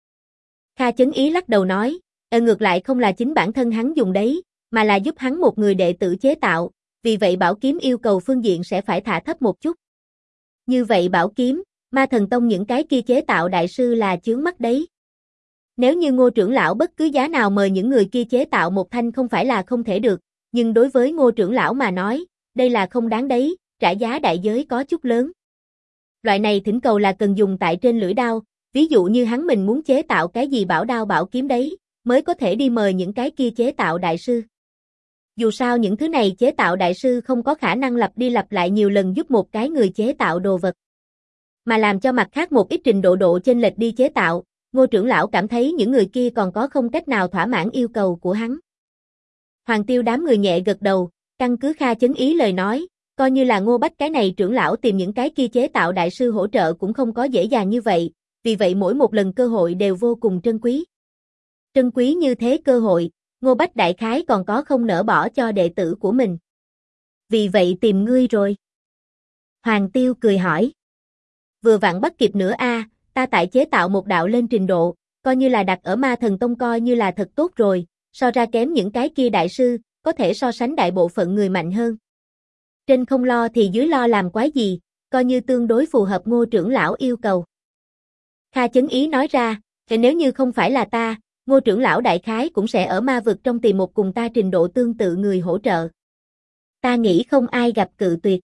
Kha Chấn Ý lắc đầu nói, ngược lại không là chính bản thân hắn dùng đấy, mà là giúp hắn một người đệ tử chế tạo, vì vậy bảo kiếm yêu cầu phương diện sẽ phải thả thấp một chút. Như vậy bảo kiếm, Ma Thần Tông những cái kia chế tạo đại sư là chướng mắt đấy. Nếu như Ngô trưởng lão bất cứ giá nào mời những người kia chế tạo một thanh không phải là không thể được, nhưng đối với Ngô trưởng lão mà nói, đây là không đáng đấy, trả giá đại giới có chút lớn. Loại này thỉnh cầu là cần dùng tại trên lưỡi đao, ví dụ như hắn mình muốn chế tạo cái gì bảo đao bảo kiếm đấy, mới có thể đi mời những cái kia chế tạo đại sư. Dù sao những thứ này chế tạo đại sư không có khả năng lặp đi lặp lại nhiều lần giúp một cái người chế tạo đồ vật, mà làm cho mặt khác một ít trình độ chênh lệch đi chế tạo, Ngô trưởng lão cảm thấy những người kia còn có không cách nào thỏa mãn yêu cầu của hắn. Hoàng Tiêu đám người nhẹ gật đầu, căn cứ Kha Chấn Ý lời nói, coi như là Ngô Bách cái này trưởng lão tìm những cái kia chế tạo đại sư hỗ trợ cũng không có dễ dàng như vậy, vì vậy mỗi một lần cơ hội đều vô cùng trân quý. Trân quý như thế cơ hội, Ngô Bách đại khái còn có không nỡ bỏ cho đệ tử của mình. Vì vậy tìm ngươi rồi. Hoàng Tiêu cười hỏi. Vừa vặn bắt kịp nữa a, ta tại chế tạo một đạo lên trình độ, coi như là đặt ở Ma Thần Tông coi như là thật tốt rồi, so ra kém những cái kia đại sư, có thể so sánh đại bộ phận người mạnh hơn. Trên không lo thì dưới lo làm quái gì, coi như tương đối phù hợp Ngô trưởng lão yêu cầu. Kha Chấn Ý nói ra, thì nếu như không phải là ta, Ngô trưởng lão đại khái cũng sẽ ở ma vực trong tìm một cùng ta trình độ tương tự người hỗ trợ. Ta nghĩ không ai gặp cự tuyệt.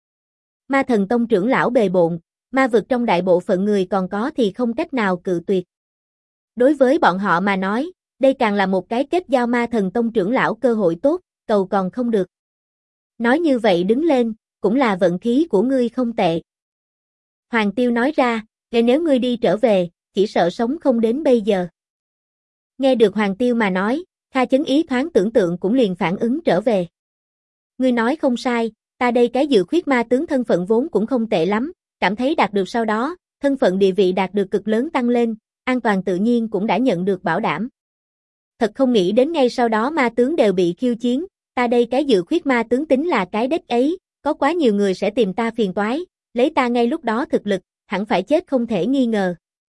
Ma Thần Tông trưởng lão bề bộn, ma vực trong đại bộ phận người còn có thì không cách nào cự tuyệt. Đối với bọn họ mà nói, đây càng là một cái kết giao Ma Thần Tông trưởng lão cơ hội tốt, cầu còn không được. Nói như vậy đứng lên, cũng là vận khí của ngươi không tệ. Hoàng Tiêu nói ra, nếu ngươi đi trở về, chỉ sợ sống không đến bây giờ. Nghe được Hoàng Tiêu mà nói, Kha Chấn Ý thoáng tưởng tượng cũng liền phản ứng trở về. Ngươi nói không sai, ta đây cái dự khuyết ma tướng thân phận vốn cũng không tệ lắm, cảm thấy đạt được sau đó, thân phận địa vị đạt được cực lớn tăng lên, an toàn tự nhiên cũng đã nhận được bảo đảm. Thật không nghĩ đến ngay sau đó ma tướng đều bị khiêu chiến, ta đây cái dự khuyết ma tướng tính là cái đếch ấy, có quá nhiều người sẽ tìm ta phiền toái, lấy ta ngay lúc đó thực lực, hẳn phải chết không thể nghi ngờ.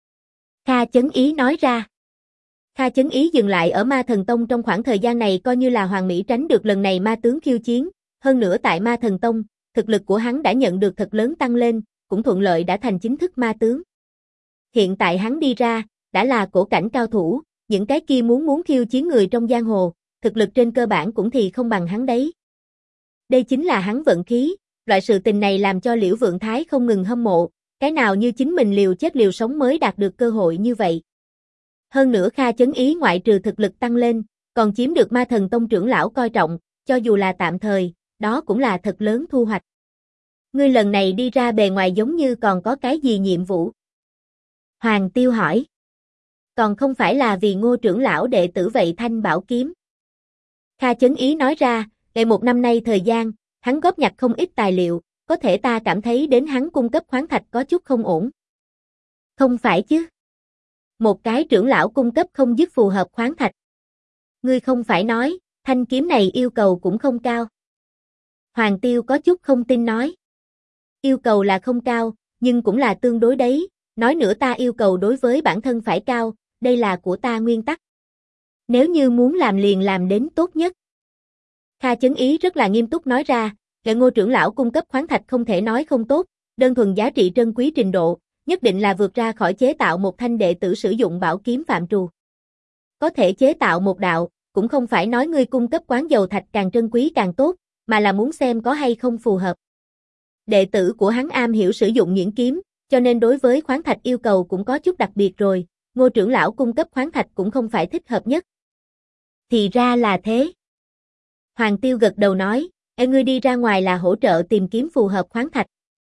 Kha Chấn Ý nói ra. Kha Chấn Ý dừng lại ở Ma Thần Tông trong khoảng thời gian này coi như là hoàn mỹ tránh được lần này ma tướng khiêu chiến, hơn nữa tại Ma Thần Tông, thực lực của hắn đã nhận được thật lớn tăng lên, cũng thuận lợi đã thành chính thức ma tướng. Hiện tại hắn đi ra, đã là cổ cảnh cao thủ, những cái kia muốn khiêu chiến người trong giang hồ, thực lực trên cơ bản cũng thì không bằng hắn đấy. Đây chính là hắn vận khí, loại sự tình này làm cho Liễu Vượng Thái không ngừng hâm mộ, cái nào như chính mình liều chết liều sống mới đạt được cơ hội như vậy. Hơn nữa Kha Chấn Ý ngoại trừ thực lực tăng lên, còn chiếm được Ma Thần Tông trưởng lão coi trọng, cho dù là tạm thời, đó cũng là thật lớn thu hoạch. Ngươi lần này đi ra bề ngoài giống như còn có cái gì nhiệm vụ? Hoàng Tiêu hỏi. Còn không phải là vì Ngô trưởng lão đệ tử vậy thanh bảo kiếm. Kha Chấn Ý nói ra, một năm nay thời gian, hắn góp nhặt không ít tài liệu, có thể ta cảm thấy đến hắn cung cấp khoáng thạch có chút không ổn. Không phải chứ? Một cái trưởng lão cung cấp không dứt phù hợp khoáng thạch. Ngươi không phải nói, thanh kiếm này yêu cầu cũng không cao. Hoàng Tiêu có chút không tin nói. Yêu cầu là không cao, nhưng cũng là tương đối đấy, nói nữa ta yêu cầu đối với bản thân phải cao, đây là của ta nguyên tắc. Nếu như muốn làm liền làm đến tốt nhất. Kha Chấn Ý rất là nghiêm túc nói ra, Ngô trưởng lão cung cấp khoáng thạch không thể nói không tốt, đơn thuần giá trị trân quý trình độ, nhất định là vượt ra khỏi chế tạo một thanh đệ tử sử dụng bảo kiếm phạm trù. Có thể chế tạo một đạo, cũng không phải nói ngươi cung cấp quán dầu thạch càng trân quý càng tốt, mà là muốn xem có hay không phù hợp. Đệ tử của hắn am hiểu sử dụng nhuyễn kiếm, cho nên đối với khoáng thạch yêu cầu cũng có chút đặc biệt rồi, Ngô trưởng lão cung cấp khoáng thạch cũng không phải thích hợp nhất. Thì ra là thế. Hoàng Tiêu gật đầu nói, ngươi đi ra ngoài là hỗ trợ tìm kiếm phù hợp khoáng thạch.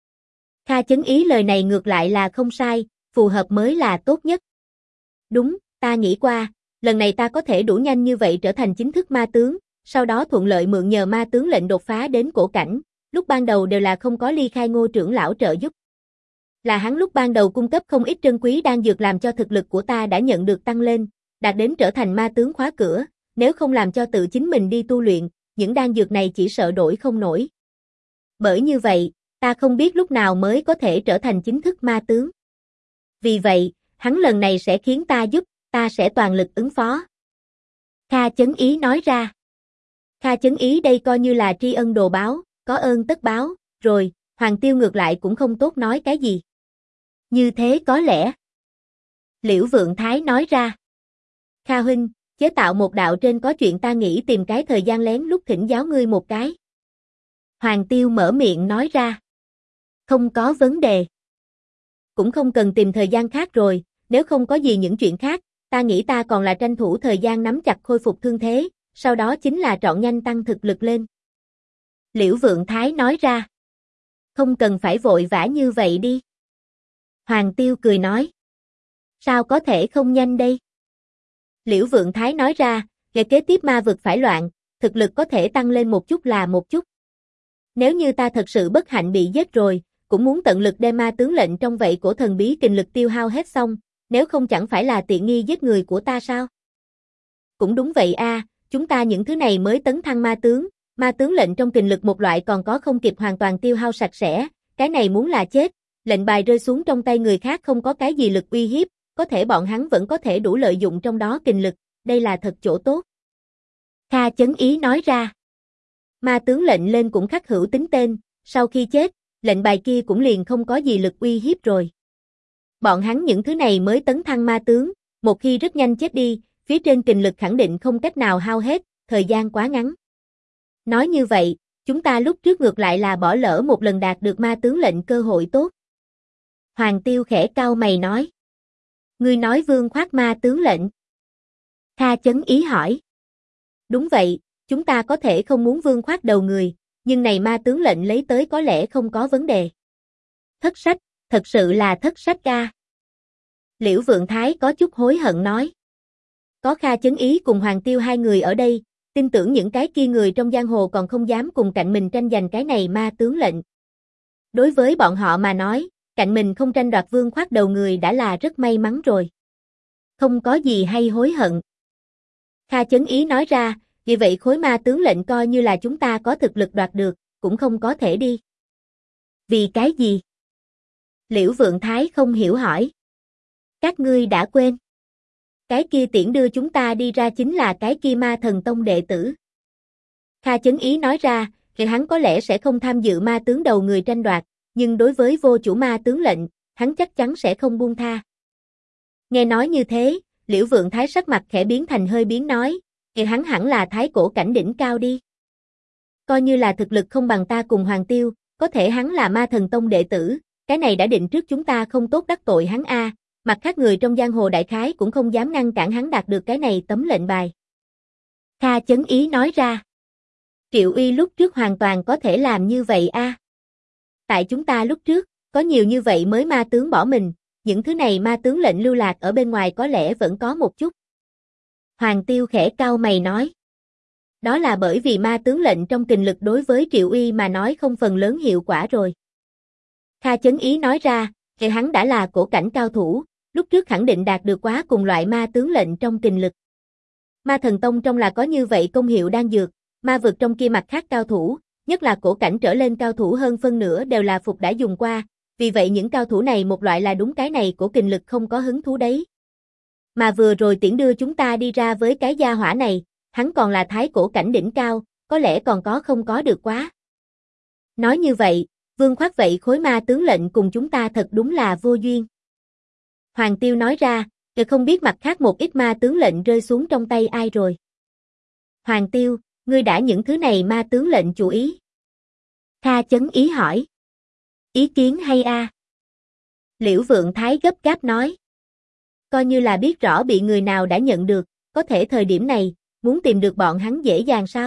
Kha Chấn Ý lời này ngược lại là không sai, phù hợp mới là tốt nhất. Đúng, ta nghĩ qua, lần này ta có thể đủ nhanh như vậy trở thành chính thức ma tướng, sau đó thuận lợi mượn nhờ ma tướng lệnh đột phá đến cổ cảnh, lúc ban đầu đều là không có ly khai Ngô trưởng lão trợ giúp. Là hắn lúc ban đầu cung cấp không ít trân quý đan dược làm cho thực lực của ta đã nhận được tăng lên, đạt đến trở thành ma tướng khóa cửa, nếu không làm cho tự chính mình đi tu luyện, những đan dược này chỉ sợ đổi không nổi. Bởi như vậy, ta không biết lúc nào mới có thể trở thành chính thức ma tướng. Vì vậy, hắn lần này sẽ khiến ta giúp, ta sẽ toàn lực ứng phó. Kha Chấn Ý nói ra. Kha Chấn Ý đây coi như là tri ân đồ báo, có ơn tất báo, rồi, Hoàng Tiêu ngược lại cũng không tốt nói cái gì. Như thế có lẽ. Liễu Vượng Thái nói ra. Kha huynh, chế tạo một đạo trên có chuyện ta nghĩ tìm cái thời gian lén lút thỉnh giáo ngươi một cái. Hoàng Tiêu mở miệng nói ra. Không có vấn đề. Cũng không cần tìm thời gian khác rồi, nếu không có gì những chuyện khác, ta nghĩ ta còn là tranh thủ thời gian nắm chặt khôi phục thương thế, sau đó chính là trọn nhanh tăng thực lực lên. Liễu Vượng Thái nói ra. Không cần phải vội vã như vậy đi. Hoàng Tiêu cười nói. Sao có thể không nhanh đây? Liễu Vượng Thái nói ra, ngày kế tiếp ma vực phải loạn, thực lực có thể tăng lên một chút là một chút. Nếu như ta thật sự bất hạnh bị giết rồi, cũng muốn tận lực đem ma tướng lệnh trong vậy cổ thần bí kình lực tiêu hao hết xong, nếu không chẳng phải là tiện nghi giết người của ta sao? Cũng đúng vậy a, chúng ta những thứ này mới tấn thăng ma tướng lệnh trong kình lực một loại còn có không kịp hoàn toàn tiêu hao sạch sẽ, cái này muốn là chết, lệnh bài rơi xuống trong tay người khác không có cái gì lực uy hiếp, có thể bọn hắn vẫn có thể đủ lợi dụng trong đó kình lực, đây là thật chỗ tốt. Kha Chấn Ý nói ra. Ma tướng lệnh lên cũng khắc hữu tính tên, sau khi chết, lệnh bài kia cũng liền không có gì lực uy hiếp rồi. Bọn hắn những thứ này mới tấn thăng ma tướng, một khi rất nhanh chết đi, phía trên kình lực khẳng định không cách nào hao hết, thời gian quá ngắn. Nói như vậy, chúng ta lúc trước ngược lại là bỏ lỡ một lần đạt được ma tướng lệnh cơ hội tốt. Hoàng Tiêu khẽ cau mày nói. Ngươi nói Vương khoác ma tướng lệnh. Kha Chấn Ý hỏi. Đúng vậy, chúng ta có thể không muốn Vương khoác đầu người, nhưng này ma tướng lệnh lấy tới có lẽ không có vấn đề. Thất sách, thật sự là thất sách ca. Liễu Vượng Thái có chút hối hận nói. Có Kha Chấn Ý cùng Hoàng Tiêu hai người ở đây, tin tưởng những cái kia người trong giang hồ còn không dám cùng cạnh mình tranh giành cái này ma tướng lệnh. Đối với bọn họ mà nói, cạnh mình không tranh đoạt Vương khoác đầu người đã là rất may mắn rồi. Không có gì hay hối hận. Kha Chấn Ý nói ra, vì vậy khối ma tướng lệnh coi như là chúng ta có thực lực đoạt được, cũng không có thể đi. Vì cái gì? Liễu Vượng Thái không hiểu hỏi. Các ngươi đã quên. Cái kia tiễn đưa chúng ta đi ra chính là cái kia ma thần tông đệ tử. Kha Chấn Ý nói ra, thì hắn có lẽ sẽ không tham dự ma tướng đầu người tranh đoạt, nhưng đối với vô chủ ma tướng lệnh, hắn chắc chắn sẽ không buông tha. Nghe nói như thế, Liễu Vượng Thái sắc mặt khẽ biến thành hơi biến nói, thì hắn hẳn là thái cổ cảnh đỉnh cao đi. Coi như là thực lực không bằng ta cùng Hoàng Tiêu, có thể hắn là ma thần tông đệ tử, cái này đã định trước chúng ta không tốt đắc tội hắn a, mặt khác người trong giang hồ đại khái cũng không dám ngăn cản hắn đạt được cái này tấm lệnh bài. Kha Chấn Ý nói ra. Triệu Uy lúc trước hoàn toàn có thể làm như vậy a. Tại chúng ta lúc trước, có nhiều như vậy mới ma tướng bỏ mình, những thứ này ma tướng lệnh lưu lạc ở bên ngoài có lẽ vẫn có một chút. Hoàng Tiêu khẽ cau mày nói. Đó là bởi vì ma tướng lệnh trong kình lực đối với Triệu Uy mà nói không phần lớn hiệu quả rồi. Kha Chấn Ý nói ra, thì hắn đã là cổ cảnh cao thủ, lúc trước khẳng định đạt được quá cùng loại ma tướng lệnh trong kình lực. Ma thần tông trong là có như vậy công hiệu đan dược, ma vực trong kia mặt khác cao thủ, nhất là cổ cảnh trở lên cao thủ hơn phân nửa đều là phục đã dùng qua, vì vậy những cao thủ này một loại là đúng cái này của kình lực không có hứng thú đấy. Mà vừa rồi tiễn đưa chúng ta đi ra với cái gia hỏa này, hắn còn là thái cổ cảnh đỉnh cao, có lẽ còn có không có được quá. Nói như vậy, Vương khoác vậy khối ma tướng lệnh cùng chúng ta thật đúng là vô duyên. Hoàng Tiêu nói ra, không biết mặt khác một ít ma tướng lệnh rơi xuống trong tay ai rồi. Hoàng Tiêu, ngươi đã những thứ này ma tướng lệnh chủ ý. Kha Chấn Ý hỏi. Ý kiến hay a? Liễu Vượng Thái gấp gáp nói. Coi như là biết rõ bị người nào đã nhận được, có thể thời điểm này, muốn tìm được bọn hắn dễ dàng sao?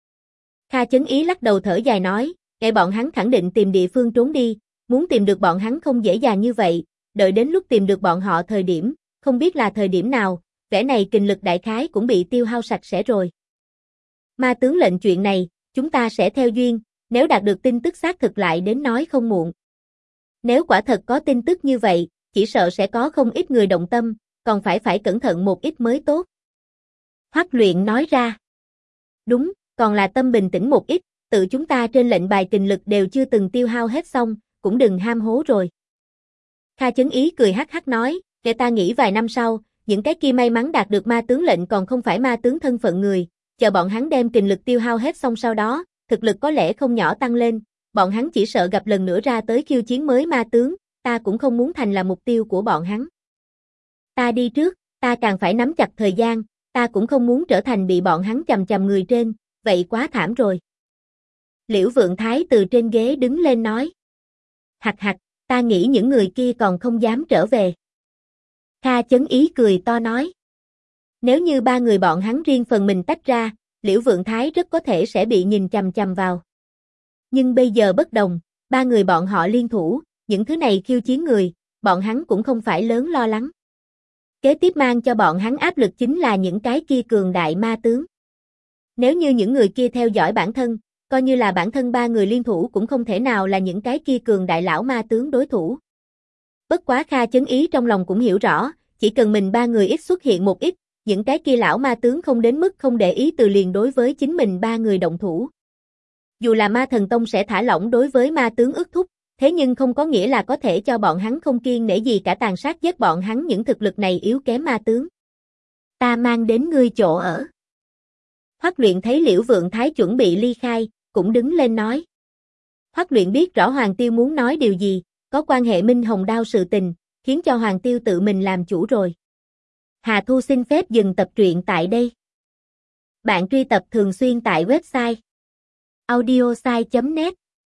Kha Chấn Ý lắc đầu thở dài nói, kể bọn hắn khẳng định tìm địa phương trốn đi, muốn tìm được bọn hắn không dễ dàng như vậy, đợi đến lúc tìm được bọn họ thời điểm, không biết là thời điểm nào, vẻ này kình lực đại khái cũng bị tiêu hao sạch sẽ rồi. Ma tướng lệnh chuyện này, chúng ta sẽ theo duyên, nếu đạt được tin tức xác thực lại đến nói không muộn. Nếu quả thật có tin tức như vậy, chỉ sợ sẽ có không ít người động tâm, còn phải cẩn thận một ít mới tốt. Hoắc Luyện nói ra. Đúng, còn là tâm bình tĩnh một ít, tự chúng ta trên lệnh bài kình lực đều chưa từng tiêu hao hết xong, cũng đừng ham hố rồi. Kha Chấn Ý cười hắc hắc nói, để ta nghĩ vài năm sau, những cái kia may mắn đạt được ma tướng lệnh còn không phải ma tướng thân phận người, chờ bọn hắn đem kình lực tiêu hao hết xong sau đó, thực lực có lẽ không nhỏ tăng lên, bọn hắn chỉ sợ gặp lần nữa ra tới khiêu chiến mới ma tướng, ta cũng không muốn thành là mục tiêu của bọn hắn. Ta đi trước, ta càng phải nắm chặt thời gian, ta cũng không muốn trở thành bị bọn hắn chằm chằm người trên, vậy quá thảm rồi. Liễu Vượng Thái từ trên ghế đứng lên nói. Hặc hặc, ta nghĩ những người kia còn không dám trở về. Kha Chấn Ý cười to nói. Nếu như ba người bọn hắn riêng phần mình tách ra, Liễu Vượng Thái rất có thể sẽ bị nhìn chằm chằm vào. Nhưng bây giờ bất đồng, ba người bọn họ liên thủ, những thứ này khiêu chiến người, bọn hắn cũng không phải lớn lo lắng. Kế tiếp mang cho bọn hắn áp lực chính là những cái kia cường đại ma tướng. Nếu như những người kia theo dõi bản thân, coi như là bản thân ba người liên thủ cũng không thể nào là những cái kia cường đại lão ma tướng đối thủ. Bất quá Kha Chấn Ý trong lòng cũng hiểu rõ, chỉ cần mình ba người ít xuất hiện một ít, những cái kia lão ma tướng không đến mức không để ý từ liền đối với chính mình ba người động thủ. Dù là Ma Thần Tông sẽ thả lỏng đối với ma tướng ước thúc, thế nhưng không có nghĩa là có thể cho bọn hắn không kiêng nể gì cả tàn sát giết bọn hắn những thực lực này yếu kém ma tướng. Ta mang đến ngươi chỗ ở. Hoắc Luyện thấy Liễu Vượng Thái chuẩn bị ly khai, cũng đứng lên nói. Hoắc Luyện biết rõ Hoàng Tiêu muốn nói điều gì, có quan hệ Minh Hồng Đao sự tình, khiến cho Hoàng Tiêu tự mình làm chủ rồi. Hà Thu xin phép dừng tập truyện tại đây. Bạn truy tập thường xuyên tại website audiosai.net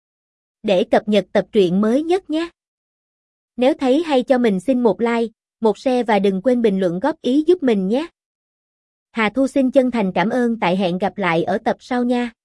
để cập nhật tập truyện mới nhất nhé. Nếu thấy hay cho mình xin một like, một share và đừng quên bình luận góp ý giúp mình nhé. Hà Thu xin chân thành cảm ơn, tại hẹn gặp lại ở tập sau nha.